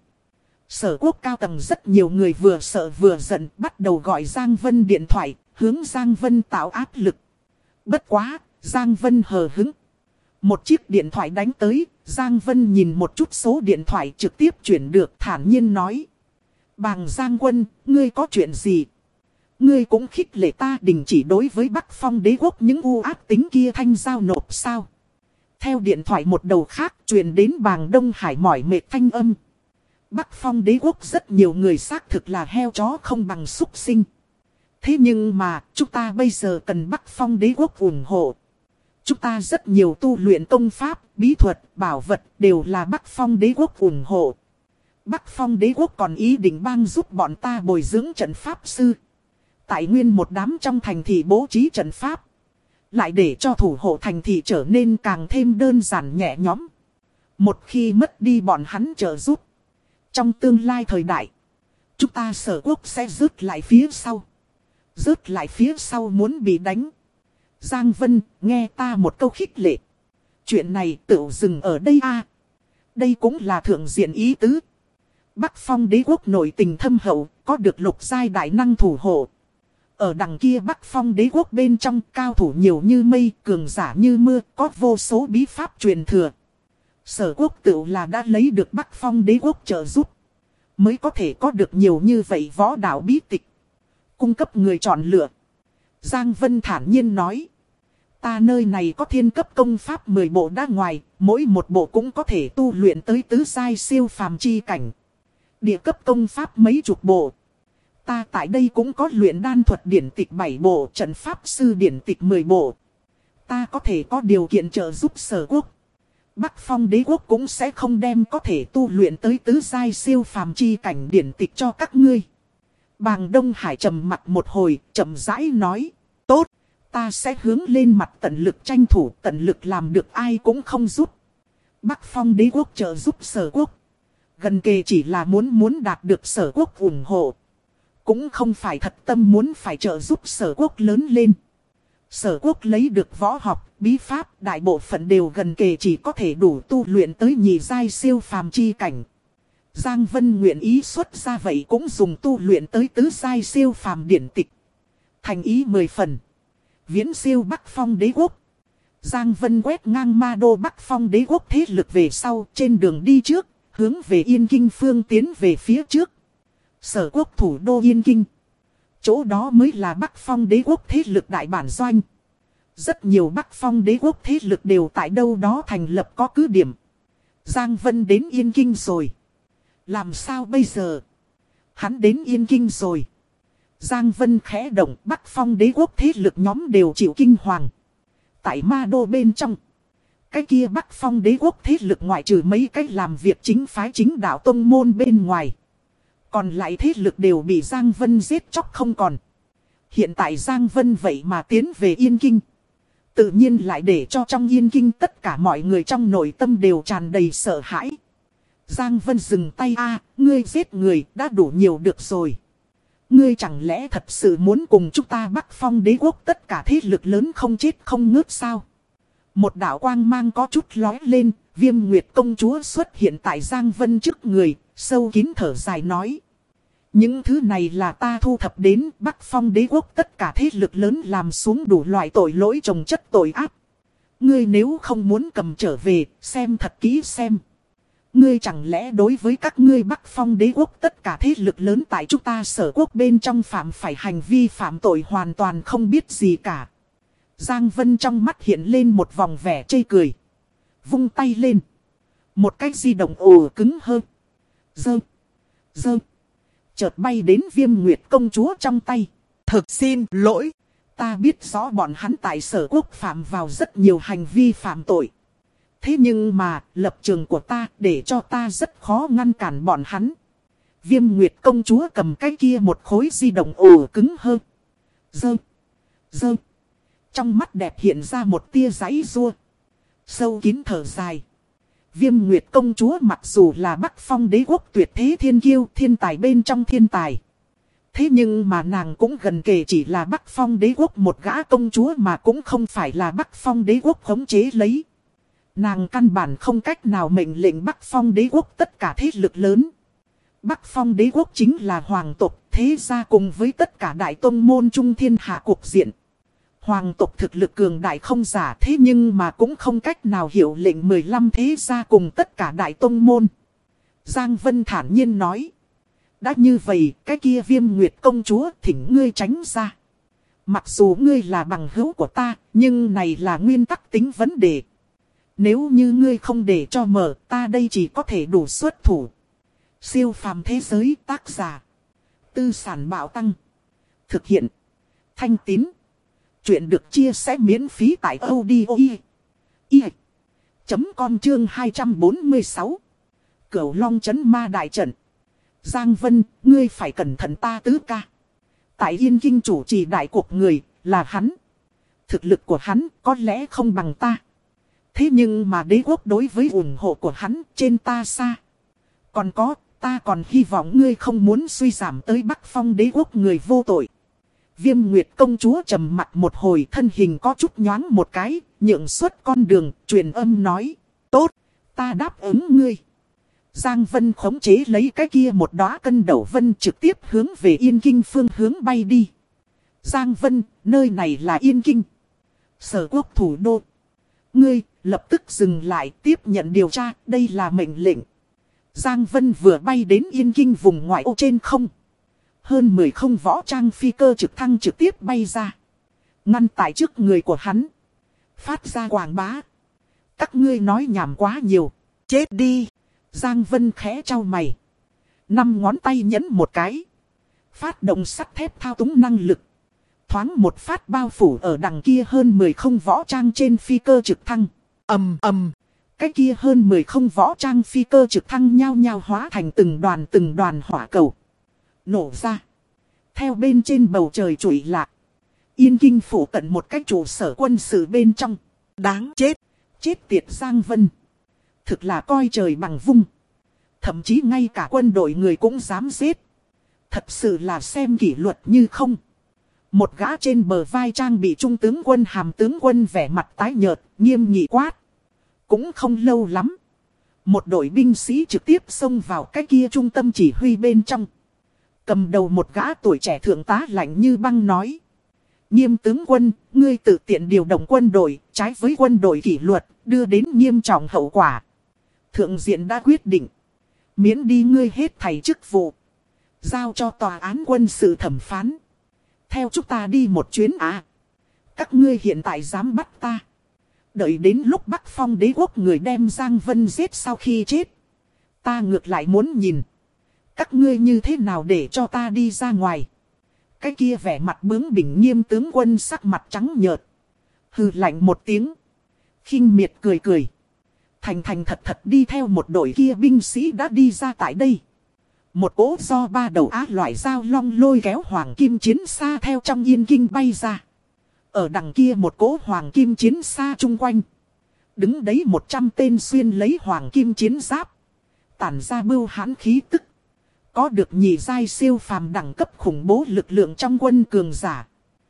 Sở Quốc cao tầng rất nhiều người vừa sợ vừa giận, bắt đầu gọi Giang Vân điện thoại, hướng Giang Vân tạo áp lực. Bất quá, Giang Vân hờ hững. Một chiếc điện thoại đánh tới, Giang Vân nhìn một chút số điện thoại trực tiếp chuyển được, thản nhiên nói. Bàng Giang Quân, ngươi có chuyện gì? Ngươi cũng khích lệ ta đình chỉ đối với Bắc Phong đế quốc những u ác tính kia thanh giao nộp sao? Theo điện thoại một đầu khác truyền đến Bàng Đông Hải mỏi mệt thanh âm. Bắc Phong đế quốc rất nhiều người xác thực là heo chó không bằng súc sinh. Thế nhưng mà, chúng ta bây giờ cần Bắc Phong đế quốc ủng hộ. Chúng ta rất nhiều tu luyện công pháp, bí thuật, bảo vật đều là Bắc Phong đế quốc ủng hộ. Bắc Phong đế quốc còn ý định bang giúp bọn ta bồi dưỡng trận pháp sư. Tại nguyên một đám trong thành thị bố trí trận pháp. Lại để cho thủ hộ thành thị trở nên càng thêm đơn giản nhẹ nhõm. Một khi mất đi bọn hắn trợ giúp. Trong tương lai thời đại, chúng ta Sở Quốc sẽ rớt lại phía sau. Rớt lại phía sau muốn bị đánh. Giang Vân, nghe ta một câu khích lệ. Chuyện này tự dừng ở đây a. Đây cũng là thượng diện ý tứ. Bắc Phong đế quốc nội tình thâm hậu, có được lục giai đại năng thủ hộ. Ở đằng kia Bắc Phong đế quốc bên trong cao thủ nhiều như mây, cường giả như mưa, có vô số bí pháp truyền thừa. Sở Quốc tự là đã lấy được Bắc Phong đế quốc trợ giúp. Mới có thể có được nhiều như vậy võ đạo bí tịch. Cung cấp người chọn lựa. Giang Vân thản nhiên nói. Ta nơi này có thiên cấp công pháp 10 bộ đã ngoài, mỗi một bộ cũng có thể tu luyện tới tứ giai siêu phàm chi cảnh. Địa cấp công pháp mấy chục bộ. Ta tại đây cũng có luyện đan thuật điển tịch 7 bộ, trận pháp sư điển tịch 10 bộ. Ta có thể có điều kiện trợ giúp Sở Quốc. Bắc Phong đế quốc cũng sẽ không đem có thể tu luyện tới tứ giai siêu phàm chi cảnh điển tịch cho các ngươi. Bàng Đông Hải trầm mặt một hồi, chậm rãi nói. Tốt, ta sẽ hướng lên mặt tận lực tranh thủ, tận lực làm được ai cũng không giúp. Bắc Phong đế quốc trợ giúp Sở Quốc. Gần kề chỉ là muốn đạt được Sở Quốc ủng hộ. Cũng không phải thật tâm muốn phải trợ giúp Sở Quốc lớn lên. Sở Quốc lấy được võ học, bí pháp, đại bộ phận đều gần kề chỉ có thể đủ tu luyện tới nhị giai siêu phàm chi cảnh. Giang Vân nguyện ý xuất ra vậy cũng dùng tu luyện tới tứ giai siêu phàm điển tịch. Thành ý 10 phần. Viễn siêu Bắc Phong đế quốc. Giang Vân quét ngang ma đô Bắc Phong đế quốc thế lực về sau, trên đường đi trước, hướng về Yên Kinh phương tiến về phía trước. Sở Quốc thủ đô Yên Kinh. Chỗ đó mới là Bắc Phong đế quốc thế lực đại bản doanh. Rất nhiều Bắc Phong đế quốc thế lực đều tại đâu đó thành lập có cứ điểm. Giang Vân đến Yên Kinh rồi. Làm sao bây giờ? Hắn đến Yên Kinh rồi. Giang Vân khẽ động, Bắc Phong đế quốc thế lực nhóm đều chịu kinh hoàng. Tại ma đô bên trong. Cái kia Bắc Phong đế quốc thế lực ngoại trừ mấy cách làm việc chính phái chính đạo tông môn bên ngoài. Còn lại thế lực đều bị Giang Vân giết chóc không còn. Hiện tại Giang Vân vậy mà tiến về Yên Kinh. Tự nhiên lại để cho trong Yên Kinh tất cả mọi người trong nội tâm đều tràn đầy sợ hãi. Giang Vân dừng tay ngươi giết người đã đủ nhiều được rồi. Ngươi chẳng lẽ thật sự muốn cùng chúng ta Bắc Phong đế quốc tất cả thế lực lớn không chết không ngớt sao? Một đạo quang mang có chút lói lên, Viêm Nguyệt công chúa xuất hiện tại Giang Vân trước người, sâu kín thở dài nói. Những thứ này là ta thu thập đến Bắc Phong đế quốc tất cả thế lực lớn làm xuống đủ loại tội lỗi trồng chất tội ác. Ngươi nếu không muốn cầm trở về, xem thật kỹ xem. Ngươi chẳng lẽ đối với các ngươi Bắc Phong đế quốc tất cả thế lực lớn tại chúng ta Sở quốc bên trong phạm phải hành vi phạm tội hoàn toàn không biết gì cả. Giang Vân trong mắt hiện lên một vòng vẻ chê cười. Vung tay lên. Một cái di động ồ cứng hơn. Dơ. Chợt bay đến Viêm Nguyệt công chúa trong tay. Thực xin lỗi. Ta biết rõ bọn hắn tại Sở quốc phạm vào rất nhiều hành vi phạm tội. Thế nhưng mà, lập trường của ta để cho ta rất khó ngăn cản bọn hắn. Viêm Nguyệt công chúa cầm cái kia một khối di động ồ cứng hơn. Dơ. Trong mắt đẹp hiện ra một tia giãy giụa. Sâu kín thở dài. Viêm Nguyệt công chúa mặc dù là Bắc Phong đế quốc tuyệt thế thiên kiêu, thiên tài bên trong thiên tài. Thế nhưng mà nàng cũng gần kề chỉ là Bắc Phong đế quốc một gã công chúa mà cũng không phải là Bắc Phong đế quốc khống chế lấy. Nàng căn bản không cách nào mệnh lệnh Bắc Phong đế quốc tất cả thế lực lớn. Bắc Phong đế quốc chính là hoàng tộc, thế gia cùng với tất cả đại tông môn trung thiên hạ cuộc diện. Hoàng tộc thực lực cường đại không giả, thế nhưng mà cũng không cách nào hiệu lệnh 15 thế gia cùng tất cả đại tông môn. Giang Vân thản nhiên nói. Đã như vậy, cái kia Viêm Nguyệt công chúa thỉnh ngươi tránh ra. Mặc dù ngươi là bằng hữu của ta, nhưng này là nguyên tắc tính vấn đề. Nếu như ngươi không để cho mở, ta đây chỉ có thể đủ xuất thủ. Siêu phàm thế giới tác giả. Tư sản bạo tăng. Thực hiện. Thanh Tín. Chuyện được chia sẻ miễn phí tại audio.com chương 246. Cửu Long Trấn Ma Đại Trận. Giang Vân, ngươi phải cẩn thận ta tứ ca. Tại Yên Kinh chủ trì đại cuộc người, là hắn. Thực lực của hắn có lẽ không bằng ta. Thế nhưng mà đế quốc đối với ủng hộ của hắn trên ta xa. Còn có, ta còn hy vọng ngươi không muốn suy giảm tới Bắc Phong đế quốc người vô tội. Viêm Nguyệt công chúa trầm mặt một hồi, thân hình có chút nhoáng một cái, nhượng xuất con đường, truyền âm nói. Tốt, ta đáp ứng ngươi. Giang Vân khống chế lấy cái kia một đóa cân đẩu vân trực tiếp hướng về Yên Kinh phương hướng bay đi. Giang Vân, nơi này là Yên Kinh, Sở quốc thủ đô. Ngươi, lập tức dừng lại tiếp nhận điều tra, đây là mệnh lệnh. Giang Vân vừa bay đến Yên Kinh vùng ngoại ô trên không. Hơn 10 không võ trang phi cơ trực thăng trực tiếp bay ra. Ngăn tại trước người của hắn. Phát ra quảng bá. Các ngươi nói nhảm quá nhiều. Chết đi. Giang Vân khẽ trao mày. 5 ngón tay nhấn một cái. Phát động sắt thép thao túng năng lực. Thoáng một phát bao phủ ở đằng kia hơn 10 không võ trang trên phi cơ trực thăng. Ầm ầm. Cái kia hơn 10 không võ trang phi cơ trực thăng nhao nhao hóa thành từng đoàn hỏa cầu. Nổ ra. Theo bên trên bầu trời trụi lạc. Yên Kinh phủ cận một cái trụ sở quân sự bên trong. Đáng chết. Chết tiệt Giang Vân. Thực là coi trời bằng vung. Thậm chí ngay cả quân đội người cũng dám giết. Thật sự là xem kỷ luật như không. Một gã trên bờ vai trang bị trung tướng quân hàm tướng quân vẻ mặt tái nhợt, nghiêm nghị quát. Cũng không lâu lắm. Một đội binh sĩ trực tiếp xông vào cái kia trung tâm chỉ huy bên trong. Cầm đầu một gã tuổi trẻ thượng tá lạnh như băng nói. Nghiêm tướng quân, ngươi tự tiện điều động quân đội, trái với quân đội kỷ luật, đưa đến nghiêm trọng hậu quả. Thượng diện đã quyết định. Miễn đi ngươi hết thảy chức vụ. Giao cho tòa án quân sự thẩm phán. Theo chúng ta đi một chuyến à. Các ngươi hiện tại dám bắt ta. Đợi đến lúc Bắc Phong đế quốc người đem Giang Vân giết sau khi chết. Ta ngược lại muốn nhìn. Các ngươi như thế nào để cho ta đi ra ngoài. Cái kia vẻ mặt bướng bỉnh nghiêm tướng quân sắc mặt trắng nhợt. Hừ lạnh một tiếng. Khinh miệt cười cười. Thành thật thật đi theo một đội kia binh sĩ đã đi ra tại đây. Một cỗ do 3 đầu á loại dao long lôi kéo hoàng kim chiến xa theo trong Yên Kinh bay ra. Ở đằng kia một cỗ hoàng kim chiến xa chung quanh. Đứng đấy 100 tên xuyên lấy hoàng kim chiến giáp. Tản ra bưu hãn khí tức. Có được nhị giai siêu phàm đẳng cấp khủng bố lực lượng trong quân cường giả.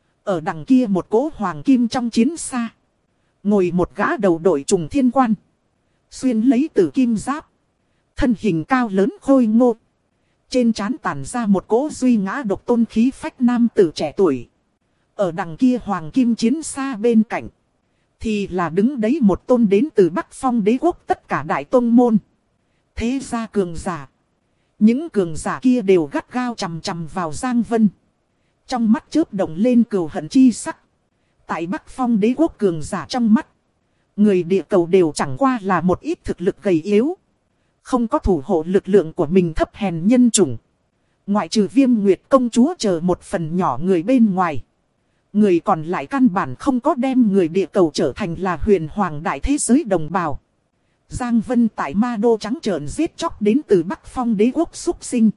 Ở đằng kia một cỗ hoàng kim trong chiến xa. Ngồi một gã đầu đội trùng thiên quan. Xuyên lấy tử kim giáp. Thân hình cao lớn khôi ngô. Trên trán tản ra một cỗ duy ngã độc tôn khí phách nam tử trẻ tuổi. Ở đằng kia hoàng kim chiến xa bên cạnh. Thì là đứng đấy một tôn đến từ Bắc Phong đế quốc tất cả đại tôn môn. Thế gia cường giả. Những cường giả kia đều gắt gao chằm chằm vào Giang Vân. Trong mắt chớp động lên cừu hận chi sắc. Tại Bắc Phong đế quốc cường giả trong mắt, người địa cầu đều chẳng qua là một ít thực lực gầy yếu, không có thủ hộ lực lượng của mình thấp hèn nhân chủng. Ngoại trừ Viêm Nguyệt công chúa chờ một phần nhỏ người bên ngoài, người còn lại căn bản không có đem người địa cầu trở thành là huyền hoàng đại thế giới đồng bào. Giang Vân tại Ma Đô trắng trợn giết chóc đến từ Bắc Phong đế quốc súc sinh.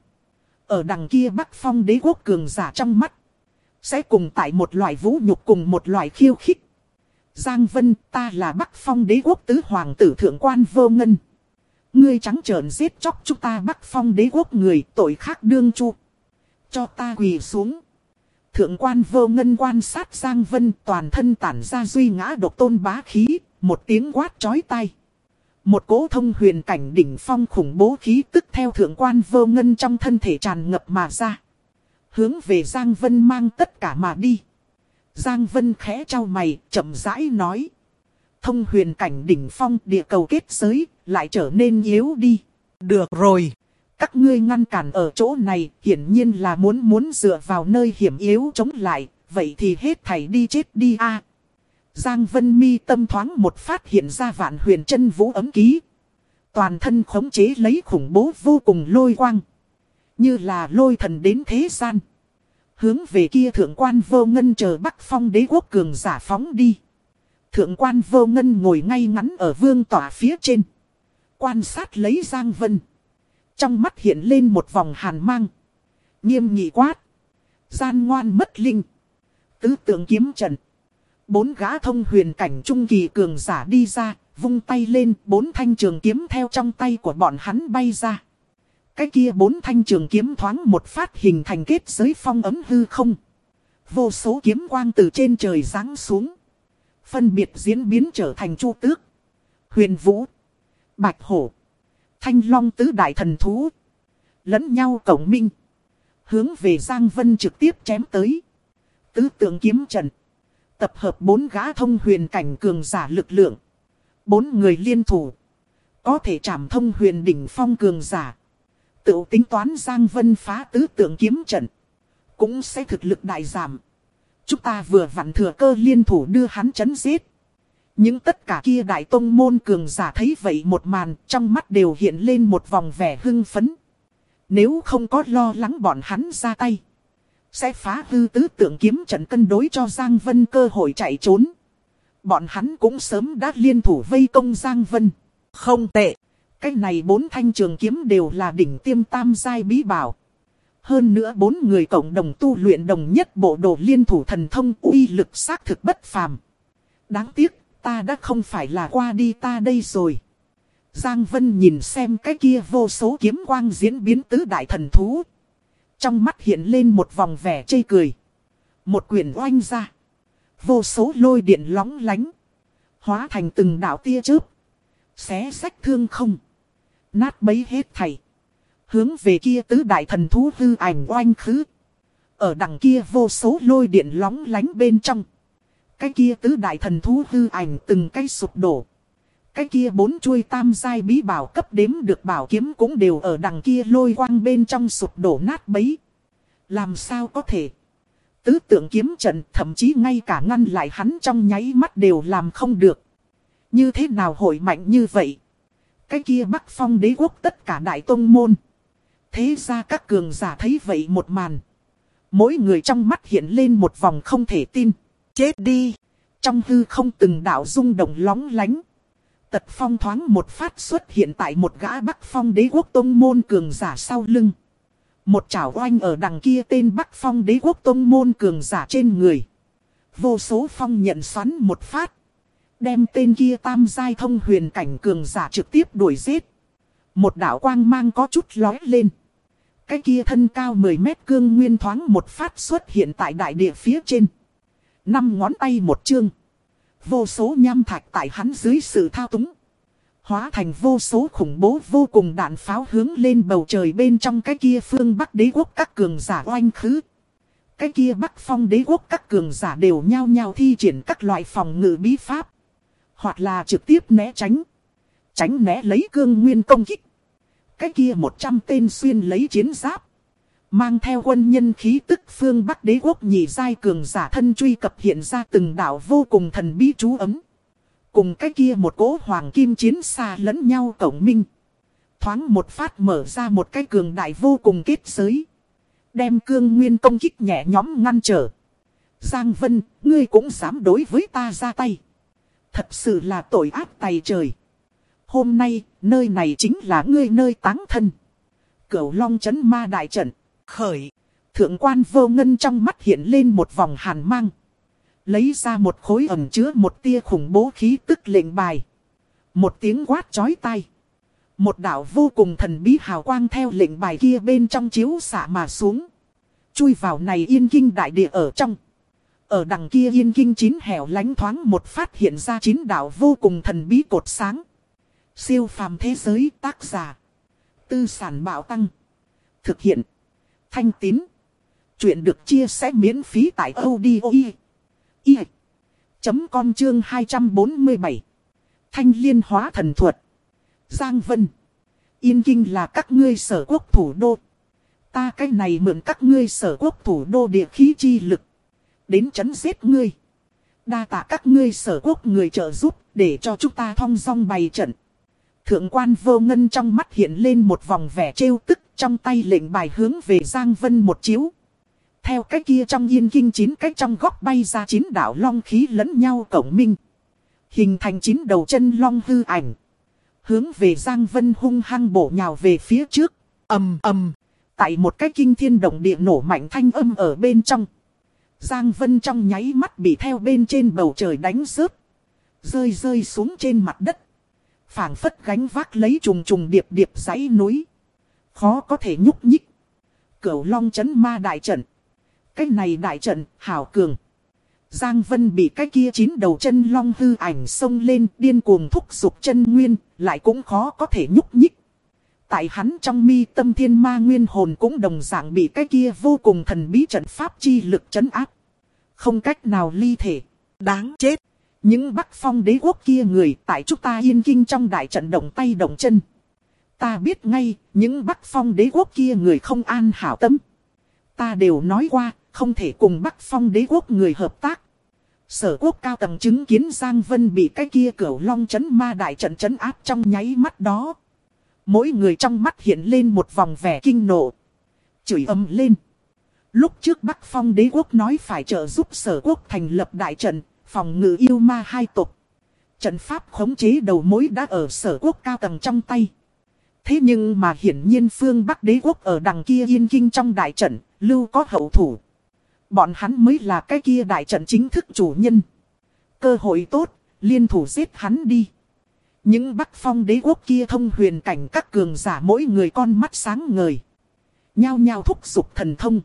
Ở đằng kia Bắc Phong đế quốc cường giả trong mắt, sẽ cùng tại một loại vũ nhục cùng một loại khiêu khích. Giang Vân, ta là Bắc Phong đế quốc tứ hoàng tử thượng quan Vô Ngân. Ngươi trắng trợn giết chóc chúng ta Bắc Phong đế quốc người, tội khác đương chu. Cho ta quỳ xuống. Thượng quan Vô Ngân quan sát Giang Vân, toàn thân tản ra duy ngã độc tôn bá khí, một tiếng quát chói tai. Một cỗ thông huyền cảnh đỉnh phong khủng bố khí tức theo thượng quan Vô Ngân trong thân thể tràn ngập mà ra. Hướng về Giang Vân mang tất cả mà đi. Giang Vân khẽ trao mày, chậm rãi nói. Thông huyền cảnh đỉnh phong địa cầu kết giới, lại trở nên yếu đi. Được rồi. Các ngươi ngăn cản ở chỗ này, hiển nhiên là muốn dựa vào nơi hiểm yếu chống lại. Vậy thì hết thảy đi chết đi a. Giang Vân mi tâm thoáng một phát hiện ra Vạn Huyền Chân Vũ ấm ký. Toàn thân khống chế lấy khủng bố vô cùng lôi quang. Như là lôi thần đến thế gian. Hướng về kia thượng quan Vô Ngân chờ Bắc Phong đế quốc cường giả phóng đi. Thượng quan Vô Ngân ngồi ngay ngắn ở vương tỏa phía trên. Quan sát lấy Giang Vân. Trong mắt hiện lên một vòng hàn mang. Nghiêm nghị quát. Gian ngoan mất linh. Tứ tượng kiếm trận. 4 gã thông huyền cảnh trung kỳ cường giả đi ra. Vung tay lên, 4 thanh trường kiếm theo trong tay của bọn hắn bay ra. Cái kia 4 thanh trường kiếm thoáng một phát hình thành kết giới phong ấm hư không. Vô số kiếm quang từ trên trời giáng xuống. Phân biệt diễn biến trở thành Chu Tước, Huyền Vũ, Bạch Hổ, Thanh Long tứ đại thần thú. Lẫn nhau cộng minh. Hướng về Giang Vân trực tiếp chém tới. Tứ tượng kiếm trận. Tập hợp 4 gã thông huyền cảnh cường giả lực lượng. 4 người liên thủ. Có thể trảm thông huyền đỉnh phong cường giả. Tự tính toán Giang Vân phá tứ tượng kiếm trận. Cũng sẽ thực lực đại giảm. Chúng ta vừa vặn thừa cơ liên thủ đưa hắn chấn giết. Những tất cả kia đại tông môn cường giả thấy vậy một màn, trong mắt đều hiện lên một vòng vẻ hưng phấn. Nếu không có lo lắng bọn hắn ra tay, sẽ phá hư tứ tượng kiếm trận cân đối cho Giang Vân cơ hội chạy trốn. Bọn hắn cũng sớm đã liên thủ vây công Giang Vân. Không tệ. Cái này 4 thanh trường kiếm đều là đỉnh tiêm tam giai bí bảo. Hơn nữa 4 người cộng đồng tu luyện đồng nhất bộ đồ liên thủ thần thông, uy lực xác thực bất phàm. Đáng tiếc, ta đã không phải là qua đi ta đây rồi. Giang Vân nhìn xem cái kia vô số kiếm quang diễn biến tứ đại thần thú. Trong mắt hiện lên một vòng vẻ chê cười. Một quyền oanh ra. Vô số lôi điện lóng lánh. Hóa thành từng đạo tia chớp. Xé rách thương không. Nát bấy hết thảy. Hướng về kia tứ đại thần thú hư ảnh oanh khứ. Ở đằng kia vô số lôi điện lóng lánh bên trong. Cái kia tứ đại thần thú hư ảnh từng cái sụp đổ. Cái kia 4 chuôi tam giai bí bảo cấp đếm được bảo kiếm cũng đều ở đằng kia lôi quang bên trong sụp đổ nát bấy. Làm sao có thể? Tứ tượng kiếm trận thậm chí ngay cả ngăn lại hắn trong nháy mắt đều làm không được. Như thế nào hội mạnh như vậy? Cái kia Bắc Phong đế quốc tất cả đại tông môn. Thế ra các cường giả thấy vậy một màn. Mỗi người trong mắt hiện lên một vòng không thể tin. Chết đi! Trong hư không từng đạo rung động lóng lánh. Tật phong thoáng một phát xuất hiện tại một gã Bắc Phong đế quốc tông môn cường giả sau lưng. Một chảo oanh ở đằng kia tên Bắc Phong đế quốc tông môn cường giả trên người. Vô số phong nhận xoắn một phát. Đem tên kia tam giai thông huyền cảnh cường giả trực tiếp đuổi giết. Một đạo quang mang có chút lói lên. Cái kia thân cao 10 mét cương nguyên thoáng một phát xuất hiện tại đại địa phía trên. 5 ngón tay một chương. Vô số nham thạch tại hắn dưới sự thao túng. Hóa thành vô số khủng bố vô cùng đạn pháo hướng lên bầu trời bên trong cái kia phương Bắc đế quốc các cường giả oanh khứ. Cái kia Bắc Phong đế quốc các cường giả đều nhao nhao thi triển các loại phòng ngự bí pháp. Hoặc là trực tiếp né tránh. Tránh né lấy cương nguyên công kích. cái kia 100 tên xuyên lấy chiến giáp, mang theo quân nhân khí tức phương Bắc đế quốc nhị giai cường giả thân truy cập hiện ra từng đạo vô cùng thần bí chú ấm. Cùng cái kia một cỗ hoàng kim chiến xa lẫn nhau cổng minh. Thoáng một phát mở ra một cái cường đại vô cùng kết giới. Đem cương nguyên công kích nhẹ nhóm ngăn trở. Giang Vân, ngươi cũng dám đối với ta ra tay. Thật sự là tội ác tày trời. Hôm nay, nơi này chính là ngươi nơi táng thân. Cửu Long Chấn Ma đại trận. Khởi. Thượng quan Vô Ngân trong mắt hiện lên một vòng hàn mang. Lấy ra một khối ẩn chứa một tia khủng bố khí tức lệnh bài. Một tiếng quát chói tai. Một đạo vô cùng thần bí hào quang theo lệnh bài kia bên trong chiếu xạ mà xuống. Chui vào này yên kinh đại địa ở trong. Ở đằng kia yên kinh chín hẻo lánh thoáng một phát hiện ra 9 đạo vô cùng thần bí cột sáng. Siêu phàm thế giới tác giả. Tư sản bạo tăng. Thực hiện. Thanh Tín. Chuyện được chia sẻ miễn phí tại audio.com chương 247. Thanh liên hóa thần thuật. Giang Vân. Yên Kinh là các ngươi sở quốc thủ đô. Ta cái này mượn các ngươi sở quốc thủ đô địa khí chi lực. Đến trấn giết ngươi. Đa tạ các ngươi sở quốc người trợ giúp để cho chúng ta thong dong bày trận. Thượng quan Vô Ngân trong mắt hiện lên một vòng vẻ trêu tức, trong tay lệnh bài hướng về Giang Vân một chiếu. Theo cái kia trong yên kinh 9 cái trong góc bay ra 9 đạo long khí lẫn nhau cổng minh. Hình thành 9 đầu chân long hư ảnh. Hướng về Giang Vân hung hăng bổ nhào về phía trước. Ầm ầm. Tại một cái kinh thiên động địa nổ mạnh thanh âm ở bên trong. Giang Vân trong nháy mắt bị theo bên trên bầu trời đánh rớt. Rơi xuống trên mặt đất. Phảng phất gánh vác lấy trùng trùng điệp điệp dãy núi. Khó có thể nhúc nhích. Cửu Long Chấn Ma đại trận. Cái này đại trận hảo cường. Giang Vân bị cái kia 9 đầu chân long hư ảnh xông lên điên cuồng thúc giục chân nguyên. Lại cũng khó có thể nhúc nhích. Tại hắn trong mi tâm thiên ma nguyên hồn cũng đồng dạng bị cái kia vô cùng thần bí trận pháp chi lực trấn áp. Không cách nào ly thể. Đáng chết. Những Bắc Phong đế quốc kia người tại chúng ta yên kinh trong đại trận động tay động chân. Ta biết ngay, những Bắc Phong đế quốc kia người không an hảo tâm. Ta đều nói qua, không thể cùng Bắc Phong đế quốc người hợp tác. Sở quốc cao tầng chứng kiến Giang Vân bị cái kia Cửu Long Chấn Ma đại trận trấn áp trong nháy mắt đó. Mỗi người trong mắt hiện lên một vòng vẻ kinh nộ. Chửi ầm lên. Lúc trước Bắc Phong đế quốc nói phải trợ giúp sở quốc thành lập đại trận, phòng ngự yêu ma hai tộc. Trận pháp khống chế đầu mối đã ở sở quốc cao tầng trong tay. Thế nhưng mà hiển nhiên phương Bắc đế quốc ở đằng kia yên kinh trong đại trận, lưu có hậu thủ. Bọn hắn mới là cái kia đại trận chính thức chủ nhân. Cơ hội tốt, liên thủ giết hắn đi. Những Bắc Phong đế quốc kia thông huyền cảnh các cường giả mỗi người con mắt sáng ngời. Nhao nhao thúc giục thần thông.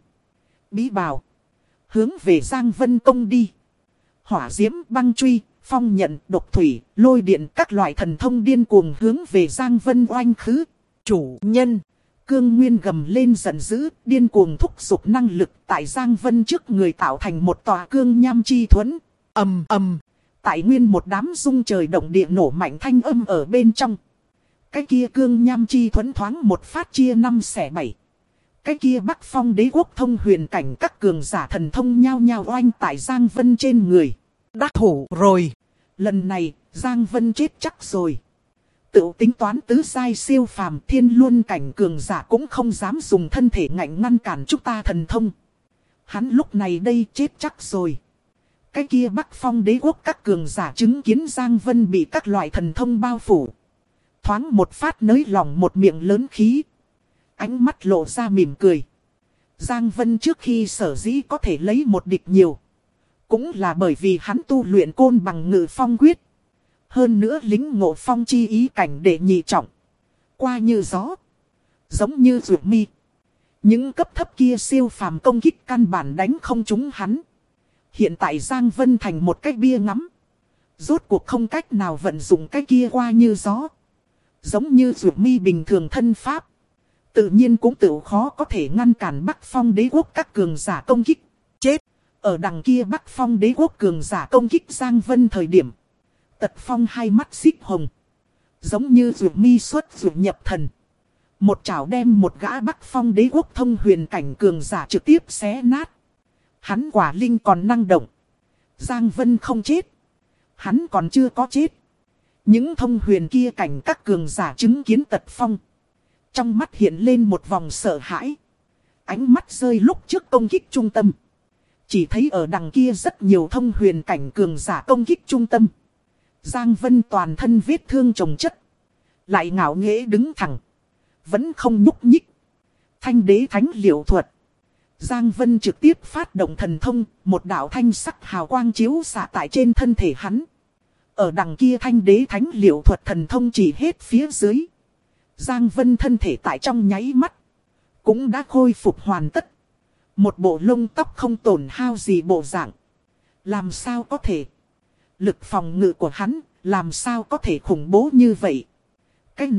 Bí bào. Hướng về Giang Vân công đi. Hỏa diễm, băng truy, phong nhận, độc thủy, lôi điện các loại thần thông điên cuồng hướng về Giang Vân oanh khứ. Chủ nhân. Cương Nguyên gầm lên giận dữ, điên cuồng thúc giục năng lực tại Giang Vân trước người tạo thành một tòa cương nham chi thuẫn. Ầm ầm. Tại nguyên một đám rung trời động địa nổ mạnh thanh âm ở bên trong. Cái kia cương nham chi thuẫn thoáng một phát chia 5 xẻ 7. Cái kia Bắc Phong đế quốc thông huyền cảnh các cường giả thần thông nhao nhao oanh tại Giang Vân trên người. Đắc thủ rồi. Lần này, Giang Vân chết chắc rồi. Tự tính toán tứ giai siêu phàm thiên luân cảnh cường giả cũng không dám dùng thân thể ngạnh ngăn cản chúng ta thần thông. Hắn lúc này đây chết chắc rồi. Cái kia Bắc Phong đế quốc các cường giả chứng kiến Giang Vân bị các loại thần thông bao phủ. Thoáng một phát nới lỏng một miệng lớn khí. Ánh mắt lộ ra mỉm cười. Giang Vân trước khi sở dĩ có thể lấy một địch nhiều. Cũng là bởi vì hắn tu luyện côn bằng ngự phong quyết. Hơn nữa lính ngộ phong chi ý cảnh để nhị trọng. Qua như gió. Giống như ruột mi. Những cấp thấp kia siêu phàm công kích căn bản đánh không trúng hắn. Hiện tại Giang Vân thành một cái bia ngắm. Rốt cuộc không cách nào vận dụng cái kia qua như gió. Giống như ruột mi bình thường thân pháp. Tự nhiên cũng tự khó có thể ngăn cản Bắc Phong đế quốc các cường giả công kích. Chết! Ở đằng kia Bắc Phong đế quốc cường giả công kích Giang Vân thời điểm. Tật Phong hai mắt xích hồng. Giống như ruột mi xuất ruột nhập thần. Một chảo đem một gã Bắc Phong đế quốc thông huyền cảnh cường giả trực tiếp xé nát. Hắn quả linh còn năng động. Giang Vân không chết. Hắn còn chưa có chết. Những thông huyền kia cảnh các cường giả chứng kiến Tật Phong. Trong mắt hiện lên một vòng sợ hãi. Ánh mắt rơi lúc trước công kích trung tâm. Chỉ thấy ở đằng kia rất nhiều thông huyền cảnh cường giả công kích trung tâm. Giang Vân toàn thân vết thương chồng chất. Lại ngạo nghễ đứng thẳng. Vẫn không nhúc nhích. Thanh đế thánh liệu thuật. Giang Vân trực tiếp phát động thần thông. Một đạo thanh sắc hào quang chiếu xạ tại trên thân thể hắn. Ở đằng kia thanh đế thánh liệu thuật thần thông chỉ hết phía dưới. Giang Vân thân thể tại trong nháy mắt. Cũng đã khôi phục hoàn tất. Một bộ lông tóc không tổn hao gì bộ dạng. Làm sao có thể? Lực phòng ngự của hắn làm sao có thể khủng bố như vậy? Cái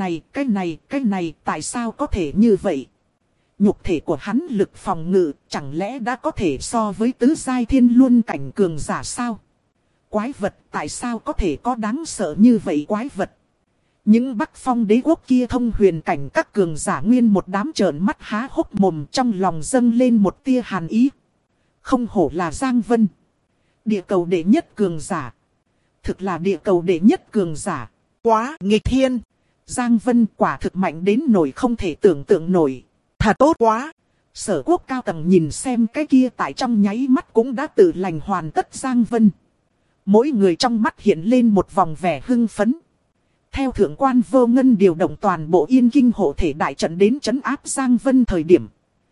này, tại sao có thể như vậy? Nhục thể của hắn lực phòng ngự chẳng lẽ đã có thể so với tứ giai thiên luân cảnh cường giả sao? Quái vật tại sao có thể có đáng sợ như vậy quái vật? Những Bắc Phong đế quốc kia thông huyền cảnh các cường giả nguyên một đám trợn mắt há hốc mồm, trong lòng dâng lên một tia hàn ý. Không hổ là Giang Vân. Địa cầu đệ nhất cường giả. Thực là địa cầu đệ nhất cường giả. Quá nghịch thiên. Giang Vân quả thực mạnh đến nổi không thể tưởng tượng nổi. Thật tốt quá. Sở quốc cao tầng nhìn xem cái kia tại trong nháy mắt cũng đã tự lành hoàn tất Giang Vân. Mỗi người trong mắt hiện lên một vòng vẻ hưng phấn. Theo thượng quan Vô Ngân điều động toàn bộ Yên Kinh hộ thể đại trận đến trấn áp Giang Vân thời điểm.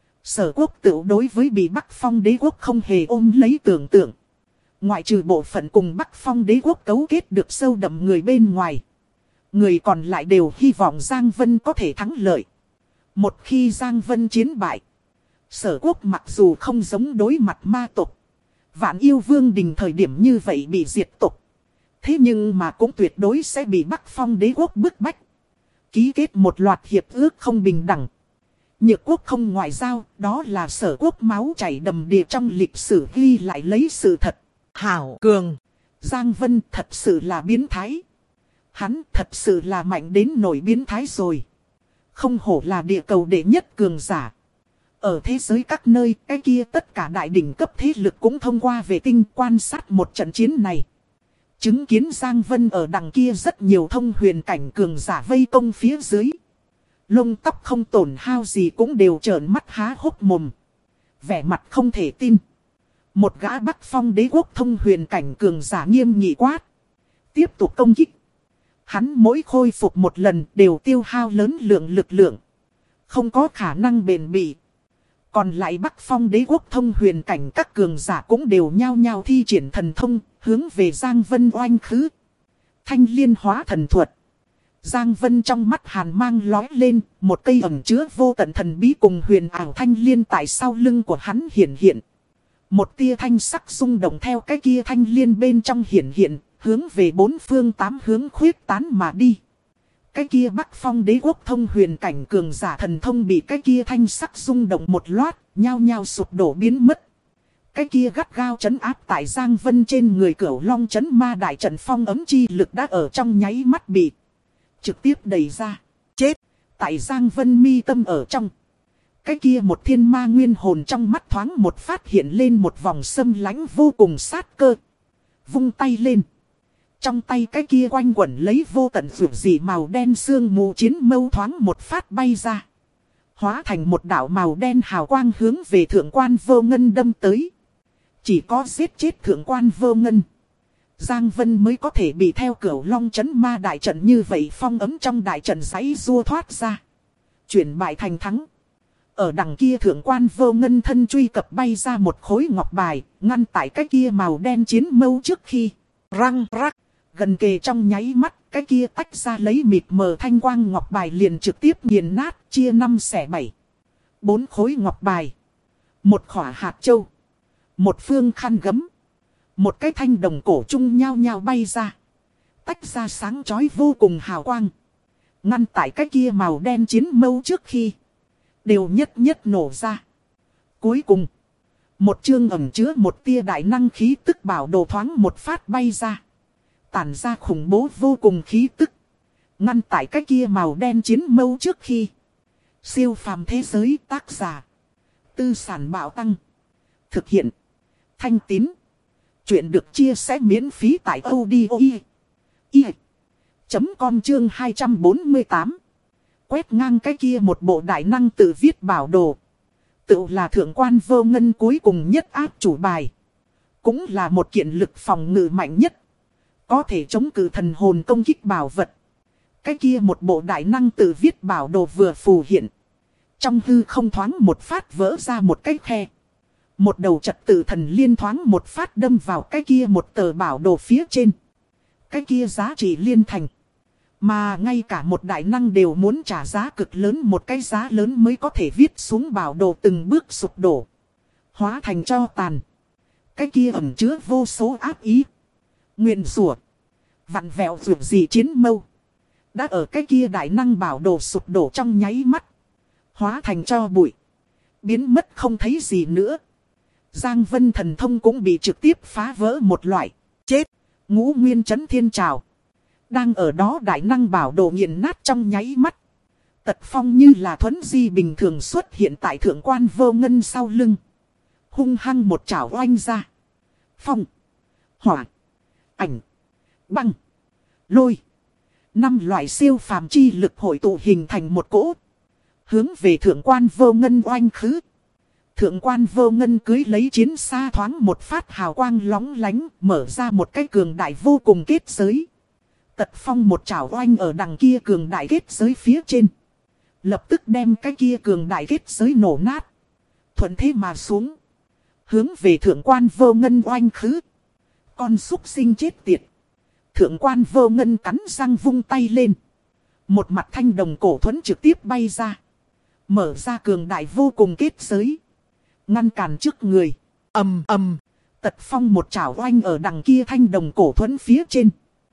Sở quốc tự đối với bị Bắc Phong đế quốc không hề ôm lấy tưởng tượng. Ngoại trừ bộ phận cùng Bắc Phong đế quốc cấu kết được sâu đậm người bên ngoài. Người còn lại đều hy vọng Giang Vân có thể thắng lợi. Một khi Giang Vân chiến bại. Sở quốc mặc dù không giống đối mặt ma tộc. Vạn Yêu Vương đình thời điểm như vậy bị diệt tộc. Thế nhưng mà cũng tuyệt đối sẽ bị Bắc Phong đế quốc bức bách. Ký kết một loạt hiệp ước không bình đẳng. Nhược quốc không ngoại giao, đó là sở quốc máu chảy đầm đìa trong lịch sử ghi lại lấy sự thật. Hảo cường. Giang Vân thật sự là biến thái. Hắn thật sự là mạnh đến nổi biến thái rồi. Không hổ là địa cầu đệ nhất cường giả. Ở thế giới các nơi, cái kia tất cả đại đỉnh cấp thế lực cũng thông qua vệ tinh quan sát một trận chiến này. Chứng kiến Giang Vân ở đằng kia rất nhiều thông huyền cảnh cường giả vây công phía dưới. Lông tóc không tổn hao gì cũng đều trợn mắt há hốc mồm. Vẻ mặt không thể tin. Một gã Bắc Phong đế quốc thông huyền cảnh cường giả nghiêm nghị quát. Tiếp tục công kích. Hắn mỗi khôi phục một lần đều tiêu hao lớn lượng lực lượng. Không có khả năng bền bỉ. Còn lại Bắc Phong đế quốc thông huyền cảnh các cường giả cũng đều nhao nhao thi triển thần thông, hướng về Giang Vân oanh khứ. Thanh liên hóa thần thuật. Giang Vân trong mắt hàn mang lói lên, một cây ẩn chứa vô tận thần bí cùng huyền ảo thanh liên tại sau lưng của hắn hiển hiện. Một tia thanh sắc rung động theo cái kia thanh liên bên trong hiển hiện, hướng về bốn phương tám hướng khuyết tán mà đi. Cái kia Bắc Phong đế quốc thông huyền cảnh cường giả thần thông bị cái kia thanh sắc rung động một loát, nhao nhao sụp đổ biến mất. Cái kia gắt gao trấn áp tại Giang Vân trên người Cửu Long trấn ma đại trận phong ấm chi lực đã ở trong nháy mắt bị trực tiếp đẩy ra. Chết! Tại Giang Vân mi tâm ở trong. Cái kia một thiên ma nguyên hồn trong mắt thoáng một phát hiện lên một vòng xâm lãnh vô cùng sát cơ. Vung tay lên. Trong tay cái kia quanh quẩn lấy vô tận vượt dị màu đen sương mù chiến mâu thoáng một phát bay ra. Hóa thành một đạo màu đen hào quang hướng về thượng quan Vô Ngân đâm tới. Chỉ có giết chết thượng quan Vô Ngân, Giang Vân mới có thể bị theo Cửu Long trấn ma đại trận như vậy phong ấm trong đại trận giấy rua thoát ra. Chuyển bại thành thắng. Ở đằng kia thượng quan Vô Ngân thân truy cập bay ra một khối ngọc bài, ngăn tại cái kia màu đen chiến mâu trước khi. Răng rắc. Gần kề trong nháy mắt, cái kia tách ra lấy mịt mờ thanh quang ngọc bài liền trực tiếp nghiền nát, chia 5 xẻ 7. 4 khối ngọc bài. Một khỏa hạt châu. Một phương khăn gấm. Một cái thanh đồng cổ trung nhao nhao bay ra. Tách ra sáng chói vô cùng hào quang. Ngăn tại cái kia màu đen chiến mâu trước khi. Đều nhất nhất nổ ra. Cuối cùng. Một chương ẩn chứa một tia đại năng khí tức bảo đồ thoáng một phát bay ra. Tản ra khủng bố vô cùng khí tức. Ngăn tại cái kia màu đen chiến mâu trước khi. Siêu phàm thế giới tác giả. Tư sản bảo tăng. Thực hiện. Thanh Tín. Chuyện được chia sẻ miễn phí tại audio chấm.com chương 248. Quét ngang cái kia một bộ đại năng tự viết bảo đồ. Tự là thượng quan vô ngân cuối cùng nhất áp chủ bài. Cũng là một kiện lực phòng ngự mạnh nhất. Có thể chống cự thần hồn công kích bảo vật. Cái kia một bộ đại năng tự viết bảo đồ vừa phù hiện. Trong hư không thoáng một phát vỡ ra một cái khe. Một đầu trật tự thần liên thoáng một phát đâm vào cái kia một tờ bảo đồ phía trên. Cái kia giá trị liên thành. Mà ngay cả một đại năng đều muốn trả giá cực lớn, một cái giá lớn mới có thể viết xuống bảo đồ từng bước sụp đổ. Hóa thành tro tàn. Cái kia ẩn chứa vô số ác ý. Nguyện rủa vặn vẹo rủa gì chiến mâu. Đã ở cái kia đại năng bảo đồ sụp đổ trong nháy mắt. Hóa thành tro bụi. Biến mất không thấy gì nữa. Giang Vân thần thông cũng bị trực tiếp phá vỡ một loại. Chết. Ngũ Nguyên Chấn Thiên Trào. Đang ở đó đại năng bảo đồ nghiền nát trong nháy mắt. Tật phong như là thuấn di bình thường xuất hiện tại thượng quan vô ngân sau lưng. Hung hăng một chảo oanh ra. Phong. Hỏa. Ảnh. Băng. Lôi. 5 loại siêu phàm chi lực hội tụ hình thành một cỗ. Hướng về thượng quan vô ngân oanh khứ. Thượng quan vô ngân cưới lấy chiến xa thoáng một phát hào quang lóng lánh, mở ra một cái cường đại vô cùng kết giới. Tật phong một chảo oanh ở đằng kia cường đại kết giới phía trên. Lập tức đem cái kia cường đại kết giới nổ nát. Thuận thế mà xuống. Hướng về thượng quan vô ngân oanh khứ. Con súc sinh chết tiệt. Thượng quan vô ngân cắn răng vung tay lên. Một mặt thanh đồng cổ thuẫn trực tiếp bay ra. Mở ra cường đại vô cùng kết giới. Ngăn cản trước người. Ầm ầm. Tật phong một chảo oanh ở đằng kia thanh đồng cổ thuẫn phía trên.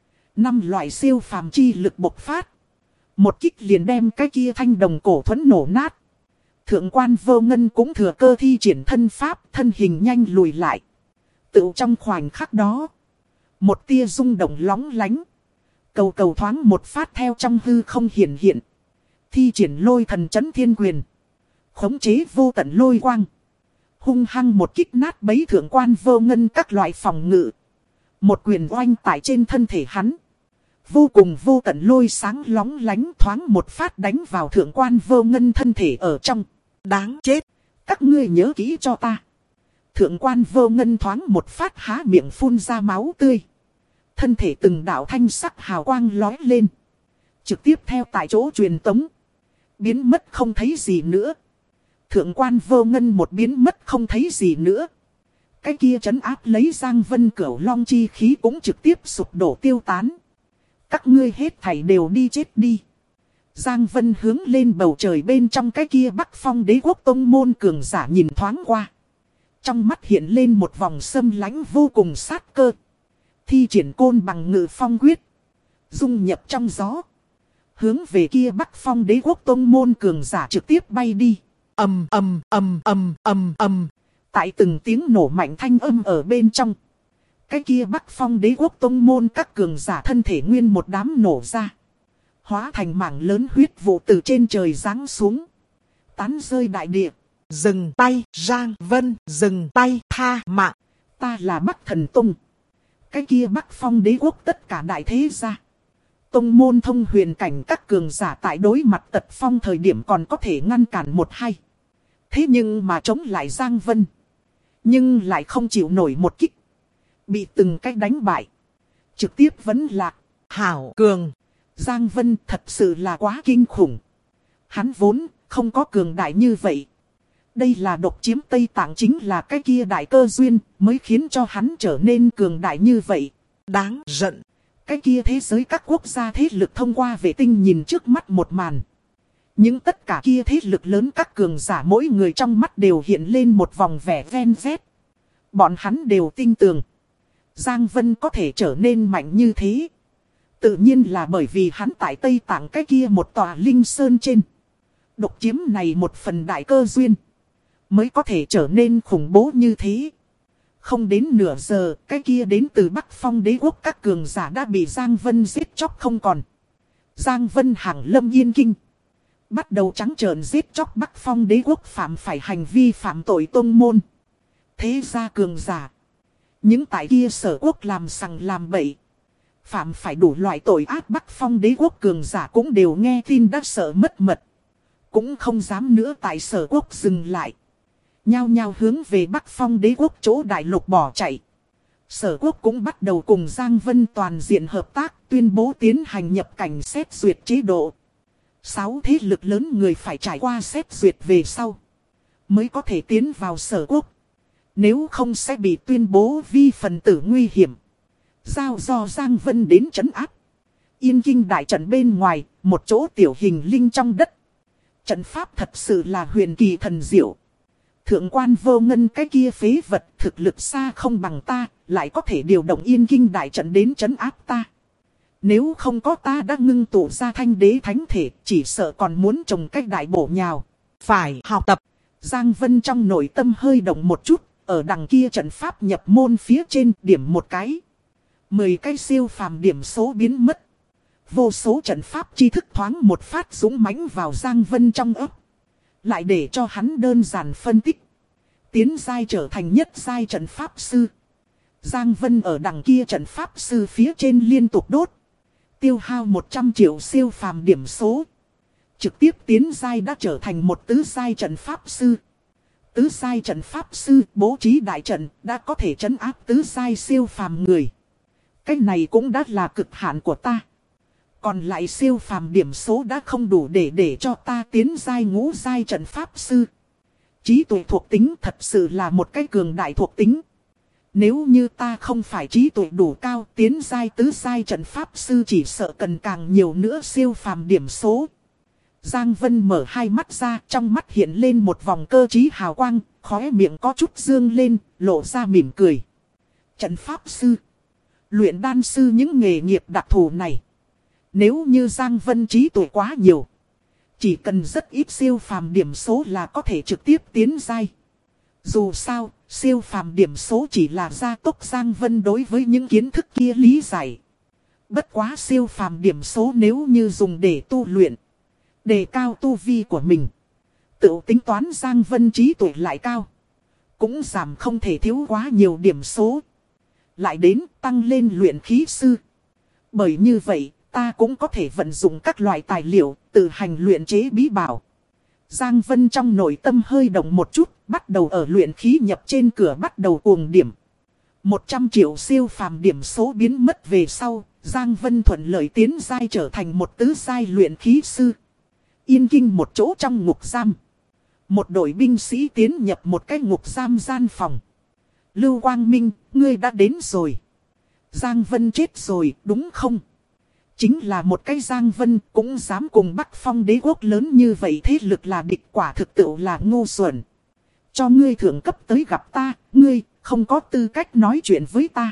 5 loại siêu phàm chi lực bộc phát. Một kích liền đem cái kia thanh đồng cổ thuẫn nổ nát. Thượng quan vô ngân cũng thừa cơ thi triển thân pháp, thân hình nhanh lùi lại. Tự trong khoảnh khắc đó. Một tia rung động lóng lánh. Cầu cầu thoáng một phát theo trong hư không hiện hiện. Thi triển lôi thần chấn thiên quyền. Khống chế vô tận lôi quang. Hung hăng một kích nát bấy thượng quan vô ngân các loại phòng ngự. Một quyền oanh tại trên thân thể hắn. Vô cùng vô tận lôi sáng lóng lánh thoáng một phát đánh vào thượng quan vô ngân thân thể ở trong. Đáng chết. Các ngươi nhớ kỹ cho ta. Thượng quan vô ngân thoáng một phát há miệng phun ra máu tươi. Thân thể từng đạo thanh sắc hào quang lói lên. Trực tiếp theo tại chỗ truyền tống. Biến mất không thấy gì nữa. Thượng quan vô ngân một biến mất không thấy gì nữa. Cái kia trấn áp lấy Giang Vân Cửu Long chi khí cũng trực tiếp sụp đổ tiêu tán. Các ngươi hết thảy đều đi chết đi. Giang Vân hướng lên bầu trời bên trong cái kia Bắc Phong Đế Quốc tông môn cường giả nhìn thoáng qua. Trong mắt hiện lên một vòng xâm lãnh vô cùng sát cơ. Thi triển côn bằng ngự phong quyết. Dung nhập trong gió. Hướng về kia Bắc Phong Đế Quốc tông môn cường giả trực tiếp bay đi. Ầm ầm ầm ầm ầm ầm. Tại từng tiếng nổ mạnh thanh âm ở bên trong. Cái kia Bắc Phong Đế Quốc tông môn các cường giả thân thể nguyên một đám nổ ra. Hóa thành mảng lớn huyết vụ từ trên trời giáng xuống. Tán rơi đại địa. Dừng tay, Giang Vân, dừng tay, tha mạng. Ta là Bắc Thần Tông. Cái kia Bắc Phong Đế Quốc tất cả đại thế gia. Tông môn thông huyền cảnh các cường giả tại đối mặt Tật Phong thời điểm còn có thể ngăn cản 1-2. Thế nhưng mà chống lại Giang Vân. Nhưng lại không chịu nổi một kích. Bị từng cách đánh bại. Trực tiếp vẫn lạc. Hảo cường. Giang Vân thật sự là quá kinh khủng. Hắn vốn không có cường đại như vậy. Đây là độc chiếm Tây Tạng chính là cái kia đại cơ duyên mới khiến cho hắn trở nên cường đại như vậy. Đáng giận. Cái kia thế giới các quốc gia thế lực thông qua vệ tinh nhìn trước mắt một màn. Những tất cả kia thế lực lớn các cường giả mỗi người trong mắt đều hiện lên một vòng vẻ ven vét. Bọn hắn đều tin tưởng. Giang Vân có thể trở nên mạnh như thế. Tự nhiên là bởi vì hắn tại Tây Tạng cái kia một tòa linh sơn trên. Độc chiếm này một phần đại cơ duyên. Mới có thể trở nên khủng bố như thế. Không đến nửa giờ, cái kia đến từ Bắc Phong Đế Quốc các cường giả đã bị Giang Vân giết chóc không còn. Giang Vân hàng lâm yên kinh. bắt đầu trắng trợn giết chóc Bắc Phong đế quốc phạm phải hành vi phạm tội tông môn. Thế gia cường giả. Những tại kia sở quốc làm sằng làm bậy. Phạm phải đủ loại tội ác Bắc Phong đế quốc cường giả cũng đều nghe tin đã sợ mất mật. Cũng không dám nữa tại sở quốc dừng lại. Nhao nhao hướng về Bắc Phong đế quốc chỗ đại lục bỏ chạy. Sở quốc cũng bắt đầu cùng Giang Vân toàn diện hợp tác, tuyên bố tiến hành nhập cảnh xét duyệt chế độ. 6 thế lực lớn người phải trải qua xét duyệt về sau mới có thể tiến vào sở quốc. Nếu không sẽ bị tuyên bố vi phần tử nguy hiểm. Giao do Giang Vân đến trấn áp. Yên Kinh đại trận bên ngoài, một chỗ tiểu hình linh trong đất. Trận pháp thật sự là huyền kỳ thần diệu. Thượng quan Vô Ngân cái kia phế vật thực lực xa không bằng ta, lại có thể điều động Yên Kinh đại trận đến trấn áp ta. Nếu không có ta đã ngưng tụ ra thanh đế thánh thể, chỉ sợ còn muốn trồng cách đại bổ nhào. Phải học tập. Giang Vân trong nội tâm hơi động một chút, ở đằng kia trận pháp nhập môn phía trên điểm một cái. 10 cái siêu phàm điểm số biến mất. Vô số trận pháp tri thức thoáng một phát dũng mãnh vào Giang Vân trong ấp. Lại để cho hắn đơn giản phân tích. Tiến giai trở thành nhất giai trận pháp sư. Giang Vân ở đằng kia trận pháp sư phía trên liên tục đốt. Tiêu hao 100 triệu siêu phàm điểm số. Trực tiếp tiến giai đã trở thành một tứ giai trận pháp sư. Tứ giai trận pháp sư bố trí đại trận đã có thể trấn áp tứ giai siêu phàm người. Cái này cũng đã là cực hạn của ta. Còn lại siêu phàm điểm số đã không đủ để cho ta tiến giai ngũ giai trận pháp sư. Trí tuệ thuộc tính thật sự là một cái cường đại thuộc tính. Nếu như ta không phải trí tuệ đủ cao, tiến giai tứ giai trận pháp sư chỉ sợ cần càng nhiều nữa siêu phàm điểm số. Giang Vân mở hai mắt ra, trong mắt hiện lên một vòng cơ trí hào quang, khóe miệng có chút dương lên, lộ ra mỉm cười. Trận pháp sư, luyện đan sư những nghề nghiệp đặc thù này. Nếu như Giang Vân trí tuệ quá nhiều, chỉ cần rất ít siêu phàm điểm số là có thể trực tiếp tiến giai. Dù sao, siêu phàm điểm số chỉ là gia tốc Giang Vân đối với những kiến thức kia lý giải. Bất quá siêu phàm điểm số nếu như dùng để tu luyện, đề cao tu vi của mình, tự tính toán Giang Vân trí tuệ lại cao, cũng giảm không thể thiếu quá nhiều điểm số. Lại đến tăng lên luyện khí sư. Bởi như vậy, ta cũng có thể vận dụng các loại tài liệu, tự hành luyện chế bí bảo. Giang Vân trong nội tâm hơi động một chút, bắt đầu ở luyện khí nhập trên cửa bắt đầu cuồng điểm. 100 triệu siêu phàm điểm số biến mất về sau, Giang Vân thuận lợi tiến giai trở thành một tứ giai luyện khí sư. Yên Kinh một chỗ trong ngục giam. Một đội binh sĩ tiến nhập một cái ngục giam gian phòng. Lưu Quang Minh, ngươi đã đến rồi. Giang Vân chết rồi, đúng không? Chính là một cái Giang Vân cũng dám cùng Bắc Phong đế quốc lớn như vậy, thế lực là địch, quả thực tự là ngu xuẩn. Cho ngươi thượng cấp tới gặp ta, ngươi không có tư cách nói chuyện với ta.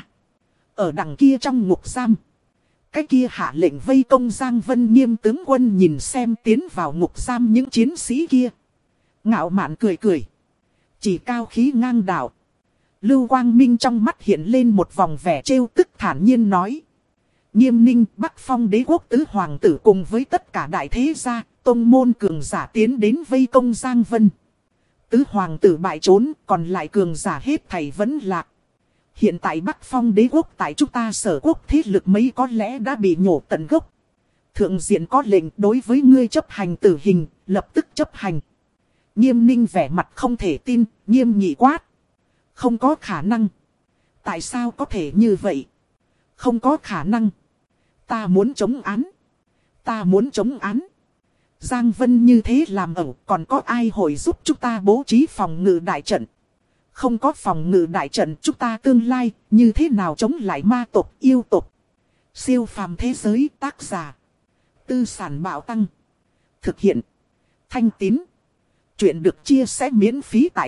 Ở đằng kia trong ngục giam, cái kia hạ lệnh vây công Giang Vân nghiêm tướng quân nhìn xem tiến vào ngục giam những chiến sĩ kia. Ngạo mạn cười cười. Chỉ cao khí ngang đạo. Lưu Quang Minh trong mắt hiện lên một vòng vẻ trêu tức, thản nhiên nói. Nghiêm Ninh, Bắc Phong đế quốc tứ hoàng tử cùng với tất cả đại thế gia, tông môn cường giả tiến đến vây công Giang Vân. Tứ hoàng tử bại trốn, còn lại cường giả hết thảy vẫn lạc. Hiện tại Bắc Phong đế quốc tại chúng ta sở quốc thế lực mấy có lẽ đã bị nhổ tận gốc. Thượng diện có lệnh đối với ngươi chấp hành tử hình, lập tức chấp hành. Nghiêm Ninh vẻ mặt không thể tin, nghiêm nghị quát. Không có khả năng. Tại sao có thể như vậy? Không có khả năng. Ta muốn chống án. Ta muốn chống án. Giang Vân như thế làm ẩu, còn có ai hội giúp chúng ta bố trí phòng ngự đại trận? Không có phòng ngự đại trận, chúng ta tương lai như thế nào chống lại ma tộc, yêu tộc? Siêu phàm thế giới, tác giả Tư Sản Bạo Tăng. Thực hiện Thanh Tín. Chuyện được chia sẻ miễn phí tại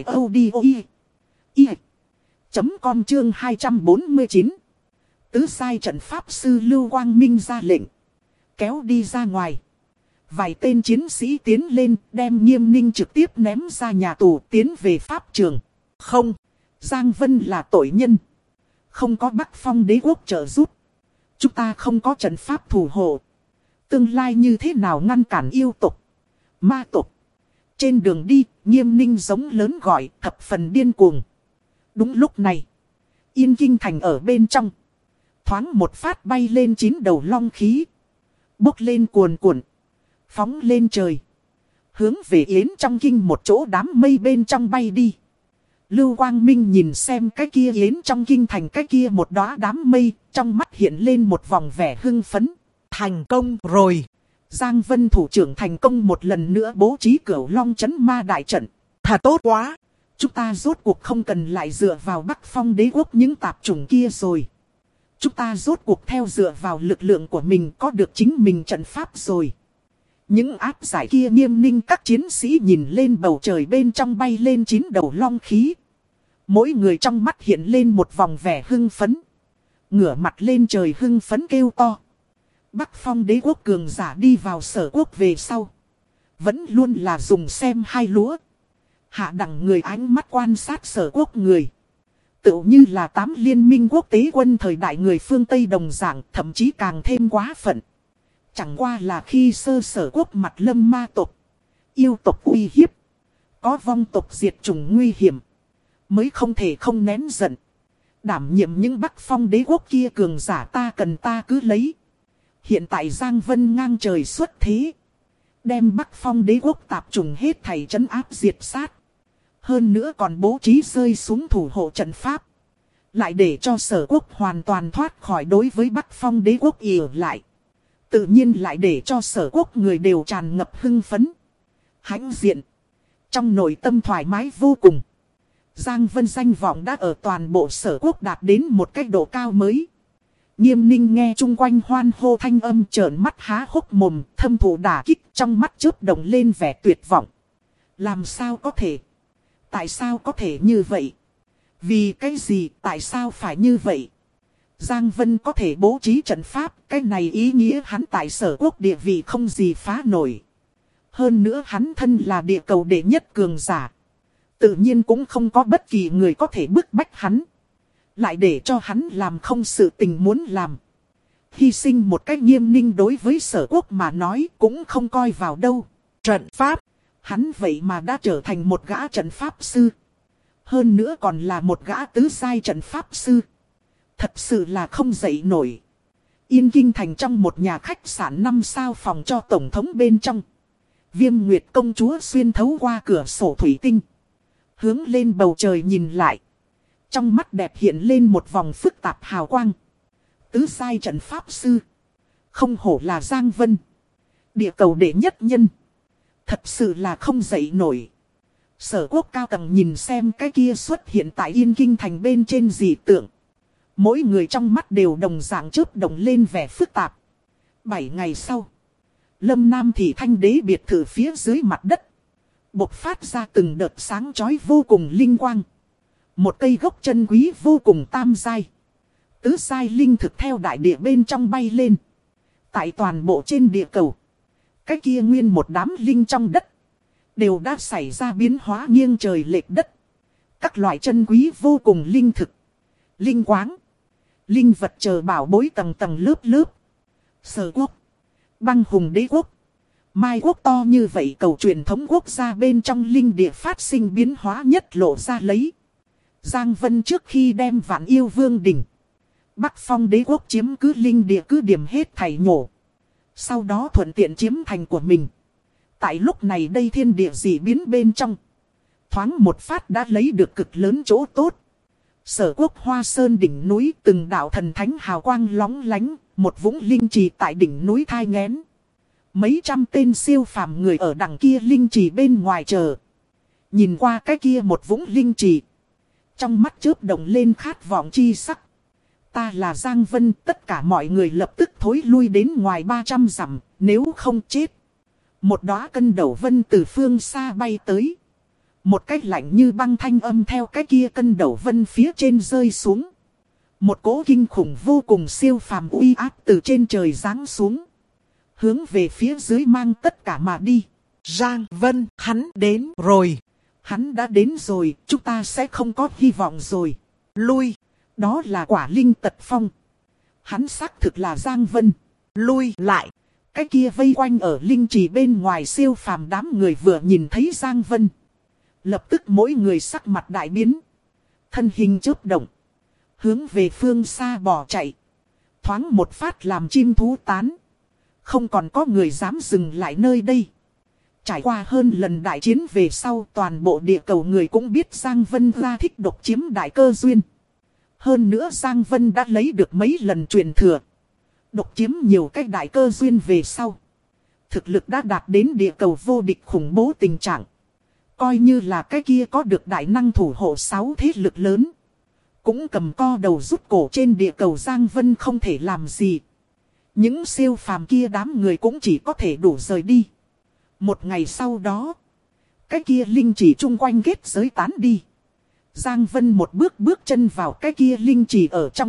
audio.com chương 249. Tứ sai trận pháp sư Lưu Quang Minh ra lệnh. Kéo đi ra ngoài. Vài tên chiến sĩ tiến lên, đem Nghiêm Ninh trực tiếp ném ra nhà tù, tiến về pháp trường. Không, Giang Vân là tội nhân. Không có Bắc Phong đế quốc trợ giúp. Chúng ta không có trận pháp thủ hộ. Tương lai như thế nào ngăn cản yêu tục? Ma tộc. Trên đường đi, Nghiêm Ninh giống lớn gọi, thập phần điên cuồng. Đúng lúc này, Yên Kinh Thành ở bên trong. Thoáng một phát bay lên 9 đầu long khí. Bốc lên cuồn cuộn. Phóng lên trời. Hướng về Yến trong kinh một chỗ đám mây bên trong bay đi. Lưu Quang Minh nhìn xem cái kia Yến trong kinh thành cái kia một đóa đám mây. Trong mắt hiện lên một vòng vẻ hưng phấn. Thành công rồi. Giang Vân thủ trưởng thành công một lần nữa bố trí Cửu Long Chấn Ma đại trận. Thật tốt quá. Chúng ta rốt cuộc không cần lại dựa vào Bắc Phong đế quốc những tạp chủng kia rồi. Chúng ta rốt cuộc theo dựa vào lực lượng của mình có được chính mình trận pháp rồi. Những áp giải kia Nghiêm Ninh các chiến sĩ nhìn lên bầu trời bên trong bay lên 9 đầu long khí. Mỗi người trong mắt hiện lên một vòng vẻ hưng phấn. Ngửa mặt lên trời hưng phấn kêu to. Bắc Phong đế quốc cường giả đi vào Sở Quốc về sau. Vẫn luôn là dùng xem hai lúa. Hạ đẳng người ánh mắt quan sát Sở Quốc người. Tựu như là 8 liên minh quốc tế quân thời đại người phương Tây đồng dạng, thậm chí càng thêm quá phận. Chẳng qua là khi Sở Quốc mặt lâm ma tộc, yêu tộc uy hiếp, có vong tộc diệt chủng nguy hiểm, mới không thể không nén giận. Đảm nhiệm những Bắc Phong đế quốc kia cường giả ta cần ta cứ lấy. Hiện tại Giang Vân ngang trời xuất thế. Đem Bắc Phong đế quốc tạp chủng hết thảy trấn áp diệt sát. Hơn nữa còn bố trí rơi xuống thủ hộ trận pháp. Lại để cho Sở Quốc hoàn toàn thoát khỏi đối với Bắc Phong đế quốc ỉ lại. Tự nhiên lại để cho Sở Quốc người đều tràn ngập hưng phấn. Hãnh diện. Trong nội tâm thoải mái vô cùng. Giang Vân danh vọng đã ở toàn bộ Sở Quốc đạt đến một cách độ cao mới. Nghiêm Ninh nghe chung quanh hoan hô thanh âm trợn mắt há hốc mồm, thâm thụ đả kích trong mắt chớp động lên vẻ tuyệt vọng. Làm sao có thể? Tại sao có thể như vậy? Vì cái gì? Tại sao phải như vậy? Giang Vân có thể bố trí trận pháp, cái này ý nghĩa hắn tại Sở Quốc địa vị không gì phá nổi. Hơn nữa hắn thân là địa cầu đệ nhất cường giả. Tự nhiên cũng không có bất kỳ người có thể bức bách hắn. Lại để cho hắn làm không sự tình muốn làm. Hy sinh một cách Nghiêm Ninh đối với Sở Quốc mà nói cũng không coi vào đâu. Trận pháp. Hắn vậy mà đã trở thành một gã trận pháp sư. Hơn nữa còn là một gã tứ giai trận pháp sư. Thật sự là không dậy nổi. Yên Kinh Thành trong một nhà khách sạn 5 sao phòng cho tổng thống bên trong. Viêm Nguyệt công chúa xuyên thấu qua cửa sổ thủy tinh. Hướng lên bầu trời nhìn lại. Trong mắt đẹp hiện lên một vòng phức tạp hào quang. Tứ giai trận pháp sư. Không hổ là Giang Vân. Địa cầu đệ nhất nhân. Thật sự là không dậy nổi. Sở Quốc cao tầng nhìn xem cái kia xuất hiện tại Yên Kinh Thành bên trên dị tượng. Mỗi người trong mắt đều đồng dạng chớp động lên vẻ phức tạp. 7 ngày sau. Lâm Nam Thị Thanh Đế biệt thự phía dưới mặt đất. Bộc phát ra từng đợt sáng chói vô cùng linh quang. Một cây gốc chân quý vô cùng tam giai. Tứ giai linh thực theo đại địa bên trong bay lên. Tại toàn bộ trên địa cầu. Cái kia nguyên một đám linh trong đất. Đều đã xảy ra biến hóa nghiêng trời lệch đất. Các loại chân quý vô cùng linh thực. Linh quáng. Linh vật chờ bảo bối tầng tầng lớp lớp. Sở Quốc. Băng hùng đế quốc. Mai quốc to như vậy cầu truyền thống quốc gia bên trong linh địa phát sinh biến hóa nhất lộ ra lấy. Giang Vân trước khi đem Vạn Yêu Vương đỉnh. Bắc Phong đế quốc chiếm cứ linh địa cứ điểm hết thảy nhổ. Sau đó thuận tiện chiếm thành của mình. Tại lúc này đây thiên địa dị biến bên trong. Thoáng một phát đã lấy được cực lớn chỗ tốt. Sở Quốc Hoa Sơn đỉnh núi từng đạo thần thánh hào quang lóng lánh. Một vũng linh trì tại đỉnh núi thai nghén. Mấy trăm tên siêu phàm người ở đằng kia linh trì bên ngoài chờ. Nhìn qua cái kia một vũng linh trì. Trong mắt chớp động lên khát vọng chi sắc. Ta là Giang Vân, tất cả mọi người lập tức thối lui đến ngoài 300 dặm, nếu không chết. Một đóa cân đầu vân từ phương xa bay tới. Một cách lạnh như băng thanh âm theo cái kia cân đầu vân phía trên rơi xuống. Một cỗ kinh khủng vô cùng siêu phàm uy áp từ trên trời giáng xuống. Hướng về phía dưới mang tất cả mà đi. Giang Vân, hắn đến rồi. Hắn đã đến rồi, chúng ta sẽ không có hy vọng rồi. Lui, đó là Quả Linh Tật Phong. Hắn xác thực là Giang Vân. Lui lại, Cái kia vây quanh ở linh trì bên ngoài siêu phàm đám người vừa nhìn thấy Giang Vân. Lập tức mỗi người sắc mặt đại biến. Thân hình chớp động. Hướng về phương xa bỏ chạy. Thoáng một phát làm chim thú tán. Không còn có người dám dừng lại nơi đây. Trải qua hơn lần đại chiến về sau, toàn bộ địa cầu người cũng biết Giang Vân ra thích độc chiếm đại cơ duyên. Hơn nữa Giang Vân đã lấy được mấy lần truyền thừa. Độc chiếm nhiều cái đại cơ duyên về sau. Thực lực đã đạt đến địa cầu vô địch khủng bố tình trạng. Coi như là cái kia có được đại năng thủ hộ 6 thế lực lớn. Cũng cầm co đầu rút cổ trên địa cầu Giang Vân không thể làm gì. Những siêu phàm kia đám người cũng chỉ có thể đủ rời đi. Một ngày sau đó, cái kia linh chỉ chung quanh kết giới tán đi. Giang Vân một bước chân vào cái kia linh chỉ ở trong.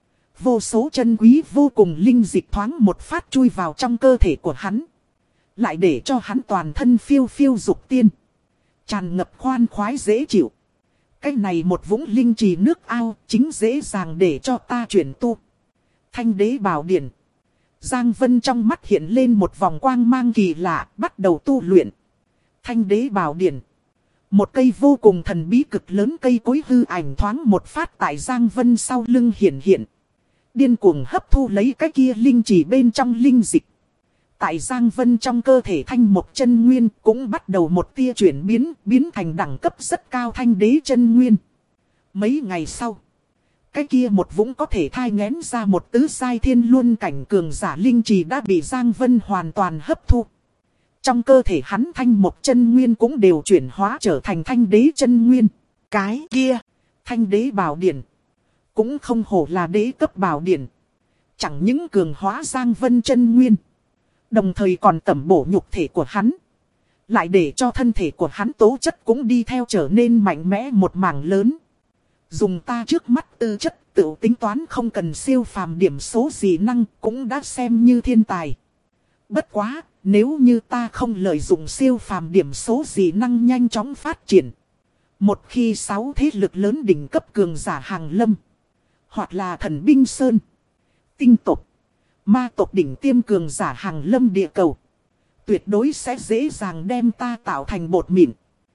Vô số chân quý vô cùng linh dịch thoáng một phát chui vào trong cơ thể của hắn. Lại để cho hắn toàn thân phiêu phiêu dục tiên. Tràn ngập khoan khoái dễ chịu. Cái này một vũng linh trì nước ao chính dễ dàng để cho ta chuyển tu. Thanh đế bảo điển. Giang Vân trong mắt hiện lên một vòng quang mang kỳ lạ, bắt đầu tu luyện. Thanh đế bảo điển. Một cây vô cùng thần bí cực lớn cây cối hư ảnh thoáng một phát tại Giang Vân sau lưng hiện hiện. Điên cuồng hấp thu lấy cái kia linh chỉ bên trong linh dịch. Tại Giang Vân trong cơ thể thanh một chân nguyên cũng bắt đầu một tia chuyển biến thành đẳng cấp rất cao thanh đế chân nguyên. Mấy ngày sau, cái kia một vũng có thể thai nghén ra một tứ sai thiên luân cảnh cường giả linh trì đã bị Giang Vân hoàn toàn hấp thu. Trong cơ thể hắn thanh một chân nguyên cũng đều chuyển hóa trở thành thanh đế chân nguyên. Cái kia, thanh đế bảo điển, cũng không hổ là đế cấp bảo điển. Chẳng những cường hóa Giang Vân chân nguyên, đồng thời còn tẩm bổ nhục thể của hắn. Lại để cho thân thể của hắn tố chất cũng đi theo trở nên mạnh mẽ một mảng lớn. Dùng ta trước mắt tư chất tự tính toán không cần siêu phàm điểm số gì năng cũng đã xem như thiên tài. Bất quá, nếu như ta không lợi dụng siêu phàm điểm số gì năng nhanh chóng phát triển. Một khi 6 thế lực lớn đỉnh cấp cường giả hàng lâm, hoặc là thần binh sơn, tinh tộc, ma tộc đỉnh tiêm cường giả hàng lâm địa cầu, tuyệt đối sẽ dễ dàng đem ta tạo thành bột mịn.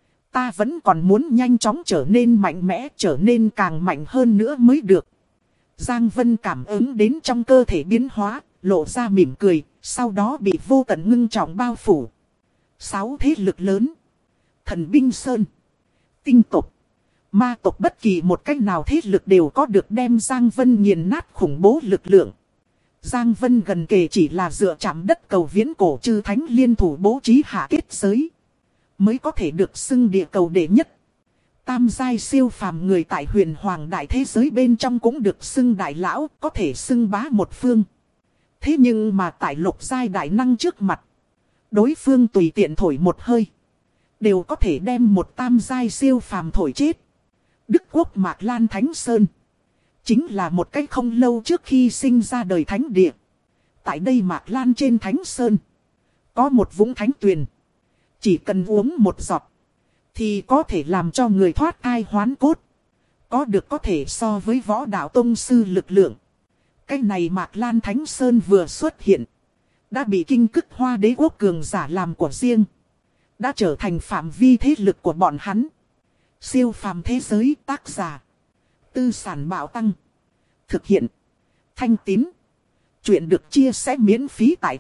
Ta vẫn còn muốn nhanh chóng trở nên mạnh mẽ, trở nên càng mạnh hơn nữa mới được. Giang Vân cảm ứng đến trong cơ thể biến hóa, lộ ra mỉm cười, sau đó bị vô tận ngưng trọng bao phủ. 6 thế lực lớn, thần binh sơn, tinh tộc, ma tộc bất kỳ một cách nào thế lực đều có được đem Giang Vân nghiền nát khủng bố lực lượng. Giang Vân gần kề chỉ là dựa chạm đất cầu viễn cổ chư thánh liên thủ bố trí hạ kết giới, mới có thể được xưng địa cầu đệ nhất. Tam giai siêu phàm người tại huyền hoàng đại thế giới bên trong cũng được xưng đại lão, có thể xưng bá một phương. Thế nhưng mà tại lục giai đại năng trước mặt, đối phương tùy tiện thổi một hơi, đều có thể đem một tam giai siêu phàm thổi chết. Đức quốc Mạc Lan Thánh Sơn chính là một cách không lâu trước khi sinh ra đời thánh địa. Tại đây Mạc Lan trên Thánh Sơn có một vũng thánh tuyền. Chỉ cần uống một giọt thì có thể làm cho người thoát thai hoán cốt. Có được có thể so với võ đạo tông sư lực lượng. Cái này Mạc Lan Thánh Sơn vừa xuất hiện, đã bị Kinh Cức Hoa Đế quốc cường giả làm của riêng. Đã trở thành phạm vi thế lực của bọn hắn. Siêu phàm thế giới tác giả Tư Sản Bảo Tăng. Thực hiện Thanh Tín. Chuyện được chia sẻ miễn phí tại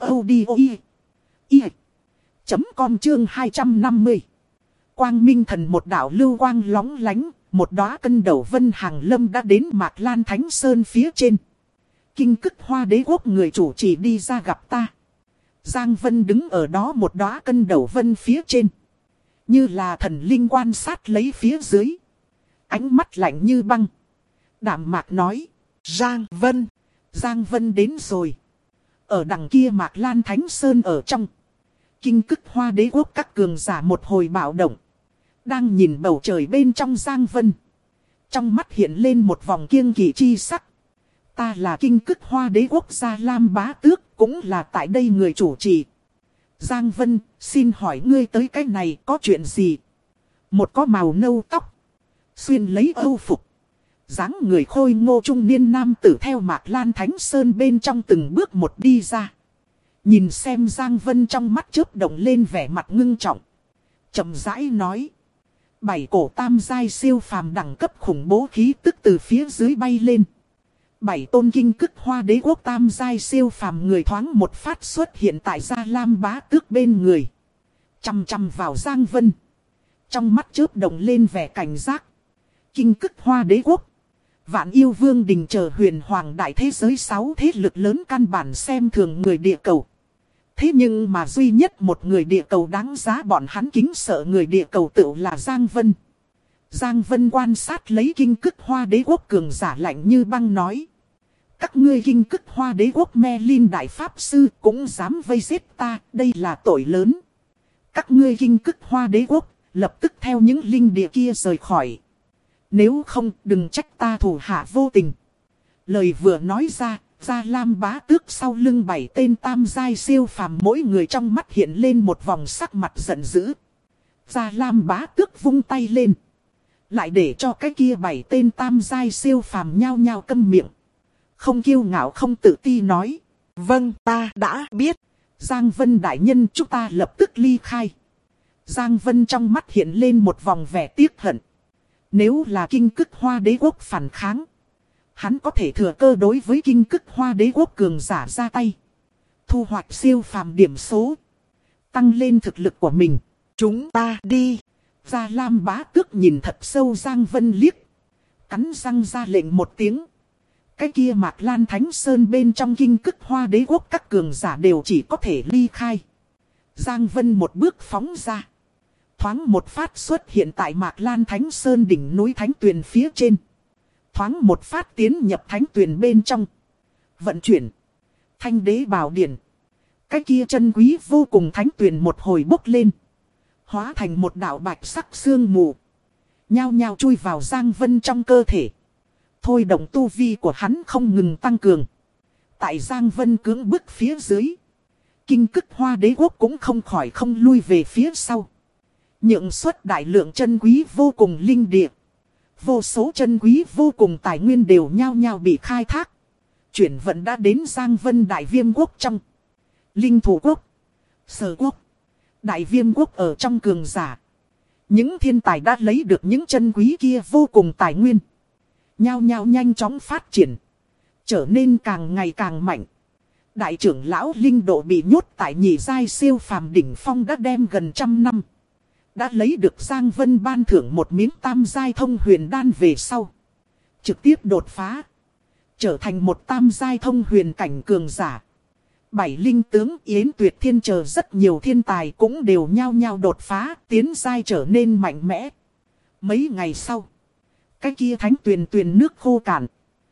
audio.com chương 250. Quang Minh Thần một đạo lưu quang lóng lánh, một đóa cân đầu vân hàng lâm đã đến Mạc Lan Thánh Sơn phía trên. Kinh Cức Hoa Đế quốc người chủ trì đi ra gặp ta. Giang Vân đứng ở đó một đóa cân đầu vân phía trên, như là thần linh quan sát lấy phía dưới. Ánh mắt lạnh như băng, đạm mạc nói: Giang Vân đến rồi. Ở đằng kia Mạc Lan Thánh Sơn ở trong, Kinh Cức Hoa Đế quốc các cường giả một hồi bạo động, đang nhìn bầu trời bên trong Giang Vân. Trong mắt hiện lên một vòng kiêng kỵ chi sắc. Ta là Kinh Cức Hoa Đế quốc Gia Lam Bá Tước, cũng là tại đây người chủ trì. Giang Vân, xin hỏi ngươi tới cái này có chuyện gì? Một có màu nâu tóc, xuyên lấy âu phục, dáng người khôi ngô trung niên nam tử theo Mạc Lan Thánh Sơn bên trong từng bước một đi ra. Nhìn xem Giang Vân trong mắt chớp động lên vẻ mặt ngưng trọng. Chậm rãi nói. 7 cổ tam giai siêu phàm đẳng cấp khủng bố khí tức từ phía dưới bay lên. 7 tôn kinh cức hoa đế quốc tam giai siêu phàm người thoáng một phát xuất hiện tại Gia Lam Bá Tước bên người. Chằm chằm vào Giang Vân. Trong mắt chớp động lên vẻ cảnh giác. Kinh cức hoa đế quốc. Vạn Yêu Vương đình chờ huyền hoàng đại thế giới 6 thế lực lớn căn bản xem thường người địa cầu. Thế nhưng mà duy nhất một người địa cầu đáng giá bọn hắn kính sợ người địa cầu tự là Giang Vân. Giang Vân quan sát lấy kinh cức hoa đế quốc cường giả lạnh như băng nói. Các ngươi kinh cức hoa đế quốc Merlin đại pháp sư cũng dám vây giết ta, đây là tội lớn. Các ngươi kinh cức hoa đế quốc, lập tức theo những linh địa kia rời khỏi. Nếu không, đừng trách ta thủ hạ vô tình. Lời vừa nói ra, Gia Lam Bá Tước sau lưng 7 tên tam giai siêu phàm mỗi người trong mắt hiện lên một vòng sắc mặt giận dữ. Gia Lam Bá Tước vung tay lên. Lại để cho cái kia 7 tên tam giai siêu phàm nhao nhao câm miệng. Không kiêu ngạo không tự ti nói. Vâng, ta đã biết. Giang Vân đại nhân, chúng ta lập tức ly khai. Giang Vân trong mắt hiện lên một vòng vẻ tiếc hận. Nếu là kinh cức hoa đế quốc phản kháng, hắn có thể thừa cơ đối với kinh cức hoa đế quốc cường giả ra tay. Thu hoạch siêu phàm điểm số. Tăng lên thực lực của mình. Chúng ta đi. Gia Lam Bá Tước nhìn thật sâu Giang Vân liếc. Cắn răng ra lệnh một tiếng. Cái kia Mạc Lan Thánh Sơn bên trong kinh cức hoa đế quốc các cường giả đều chỉ có thể ly khai. Giang Vân một bước phóng ra. Thoáng một phát xuất hiện tại Mạc Lan Thánh Sơn đỉnh núi Thánh Tuyền phía trên. Thoáng một phát tiến nhập Thánh Tuyền bên trong. Vận chuyển. Thanh đế bảo điển. Cái kia chân quý vô cùng Thánh Tuyền một hồi bốc lên. Hóa thành một đạo bạch sắc sương mù. Nhao nhao chui vào Giang Vân trong cơ thể. Thôi động tu vi của hắn không ngừng tăng cường. Tại Giang Vân cưỡng bức phía dưới. Kinh cức hoa đế quốc cũng không khỏi không lui về phía sau. Nhượng xuất đại lượng chân quý vô cùng linh địa. Vô số chân quý vô cùng tài nguyên đều nhao nhao bị khai thác. Chuyển vận đã đến Giang Vân Đại Viêm Quốc trong. Linh Thủ Quốc. Sở Quốc. Đại Viêm Quốc ở trong cường giả. Những thiên tài đã lấy được những chân quý kia vô cùng tài nguyên. Nhao nhao nhanh chóng phát triển. Trở nên càng ngày càng mạnh. Đại trưởng lão Linh Độ bị nhốt tại nhị giai siêu phàm đỉnh phong đã đem gần 100 năm. Đã lấy được Giang Vân ban thưởng một miếng tam giai thông huyền đan về sau. Trực tiếp đột phá. Trở thành một tam giai thông huyền cảnh cường giả. 7 linh tướng Yến Tuyệt Thiên chờ rất nhiều thiên tài cũng đều nhao nhao đột phá, tiến giai trở nên mạnh mẽ. Mấy ngày sau, cái kia Thánh Tuyền tuyền nước khô cạn.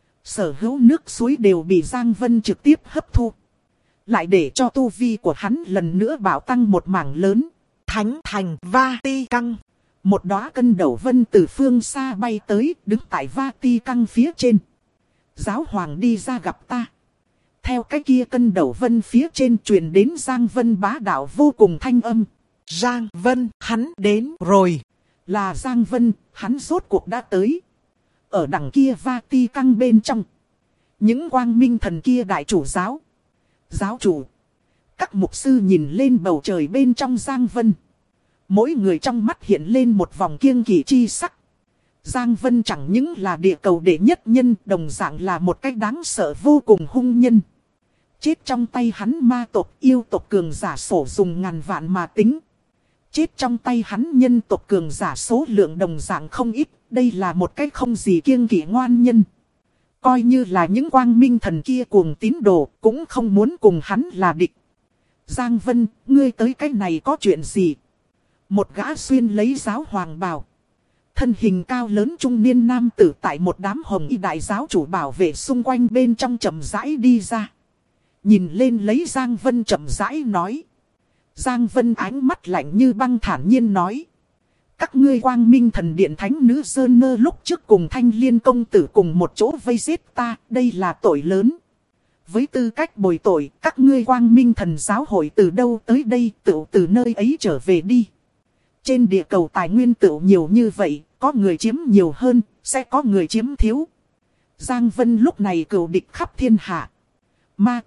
Sở hữu nước suối đều bị Giang Vân trực tiếp hấp thu. Lại để cho tu vi của hắn lần nữa bảo tăng một mảng lớn. Thánh thành Vati Căng. Một đóa cân đầu vân từ phương xa bay tới, đứng tại Vati Căng phía trên. Giáo hoàng đi ra gặp ta. Theo cái kia cân đầu vân phía trên truyền đến Giang Vân bá đạo vô cùng thanh âm. Giang Vân, hắn đến rồi. Là Giang Vân, hắn rốt cuộc đã tới. Ở đằng kia Vati Căng bên trong. Những quang minh thần kia đại chủ giáo. Giáo chủ. Các mục sư nhìn lên bầu trời bên trong Giang Vân. Mỗi người trong mắt hiện lên một vòng kiêng kỵ chi sắc. Giang Vân chẳng những là địa cầu đệ nhất nhân, đồng dạng là một cách đáng sợ vô cùng hung nhân. Chết trong tay hắn ma tộc yêu tộc cường giả sổ dùng ngàn vạn mà tính. Chết trong tay hắn nhân tộc cường giả số lượng đồng dạng không ít, đây là một cách không gì kiêng kỵ ngoan nhân. Coi như là những quang minh thần kia cuồng tín đồ, cũng không muốn cùng hắn là địch. Giang Vân, ngươi tới cái này có chuyện gì? Một gã xuyên lấy giáo hoàng bào. Thân hình cao lớn trung niên nam tử tại một đám hồng y đại giáo chủ bảo vệ xung quanh bên trong chậm rãi đi ra. Nhìn lên lấy Giang Vân chậm rãi nói. Giang Vân ánh mắt lạnh như băng thản nhiên nói. Các ngươi quang minh thần điện thánh nữ Sơn Nơ lúc trước cùng Thanh Liên công tử cùng một chỗ vây giết ta, đây là tội lớn. Với tư cách bồi tội, các ngươi quang minh thần giáo hội từ đâu tới đây, tựu từ nơi ấy trở về đi. Trên địa cầu tài nguyên tựu nhiều như vậy, có người chiếm nhiều hơn, sẽ có người chiếm thiếu. Giang Vân lúc này cừu địch khắp thiên hạ. Ma tộc,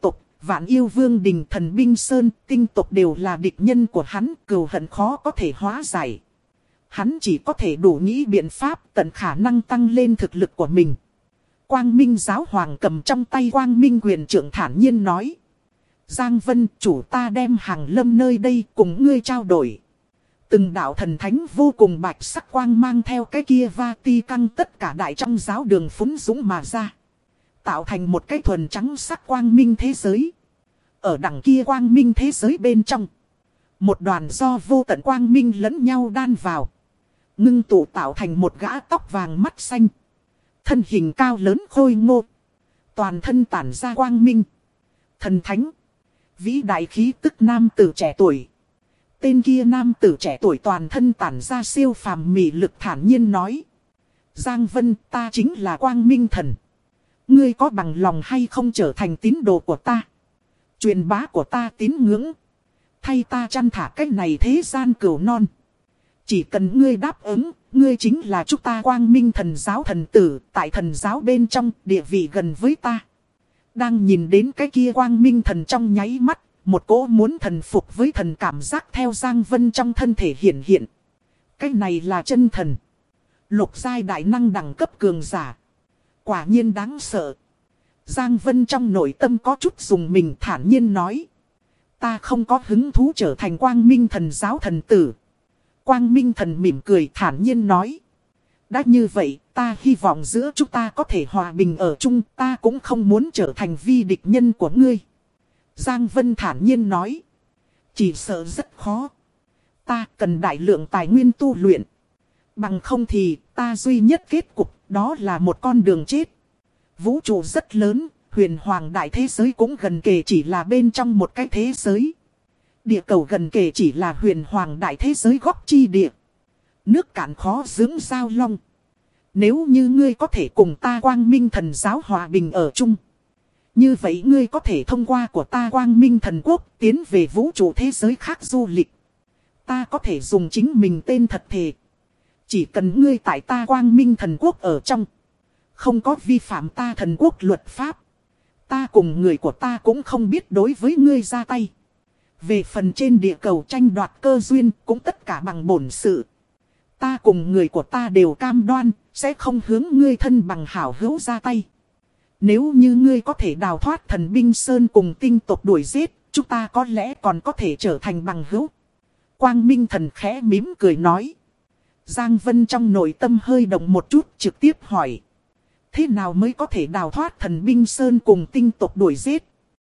Vạn Yêu Vương đình, Thần Binh Sơn, tinh tộc đều là địch nhân của hắn, cừu hận khó có thể hóa giải. Hắn chỉ có thể đủ nghĩ biện pháp tận khả năng tăng lên thực lực của mình. Quang Minh giáo hoàng cầm trong tay Quang Minh quyền trượng thản nhiên nói. Giang Vân, chủ ta đem hàng lâm nơi đây cùng ngươi trao đổi. Từng đạo thần thánh vô cùng bạch sắc quang mang theo cái kia va ti căng tất cả đại trong giáo đường phúng dũng mà ra. Tạo thành một cái thuần trắng sắc quang minh thế giới. Ở đằng kia quang minh thế giới bên trong. Một đoàn do vô tận quang minh lẫn nhau đan vào. Ngưng tụ tạo thành một gã tóc vàng mắt xanh. Thân hình cao lớn khôi ngô. Toàn thân tản ra quang minh. Thần thánh. Vĩ đại khí tức nam tử trẻ tuổi. Tên kia nam tử trẻ tuổi toàn thân tản ra siêu phàm mị lực thản nhiên nói. Giang Vân, ta chính là Quang Minh Thần. Ngươi có bằng lòng hay không trở thành tín đồ của ta? Truyền bá của ta tín ngưỡng. Thay ta chăn thả cách này thế gian cửu non. Chỉ cần ngươi đáp ứng, ngươi chính là chúng ta Quang Minh Thần giáo thần tử. Tại thần giáo bên trong, địa vị gần với ta. Đang nhìn đến cái kia Quang Minh Thần trong nháy mắt. Một cỗ muốn thần phục với thần cảm giác theo Giang Vân trong thân thể hiện hiện. Cái này là chân thần. Lục giai đại năng đẳng cấp cường giả. Quả nhiên đáng sợ. Giang Vân trong nội tâm có chút dùng mình thản nhiên nói. Ta không có hứng thú trở thành Quang Minh Thần giáo thần tử. Quang Minh Thần mỉm cười thản nhiên nói. Đã như vậy, ta hy vọng giữa chúng ta có thể hòa bình ở chung. Ta cũng không muốn trở thành vi địch nhân của ngươi. Giang Vân thản nhiên nói. Chỉ sợ rất khó. Ta cần đại lượng tài nguyên tu luyện. Bằng không thì ta duy nhất kết cục đó là một con đường chết. Vũ trụ rất lớn, huyền hoàng đại thế giới cũng gần kề chỉ là bên trong một cái thế giới. Địa cầu gần kề chỉ là huyền hoàng đại thế giới góc chi địa. Nước cạn khó dưỡng giao long. Nếu như ngươi có thể cùng ta Quang Minh Thần giáo hòa bình ở chung. Như vậy ngươi có thể thông qua của ta Quang Minh Thần Quốc tiến về vũ trụ thế giới khác du lịch. Ta có thể dùng chính mình tên thật thề. Chỉ cần ngươi tại ta Quang Minh Thần Quốc ở trong. Không có vi phạm ta thần quốc luật pháp. Ta cùng người của ta cũng không biết đối với ngươi ra tay. Về phần trên địa cầu tranh đoạt cơ duyên cũng tất cả bằng bổn sự. Ta cùng người của ta đều cam đoan sẽ không hướng ngươi thân bằng hảo hữu ra tay. Nếu như ngươi có thể đào thoát Thần Binh Sơn cùng tinh tộc đuổi giết, chúng ta có lẽ còn có thể trở thành bằng hữu. Quang Minh Thần khẽ mím cười nói. Giang Vân trong nội tâm hơi động một chút trực tiếp hỏi. Thế nào mới có thể đào thoát Thần Binh Sơn cùng tinh tộc đuổi giết?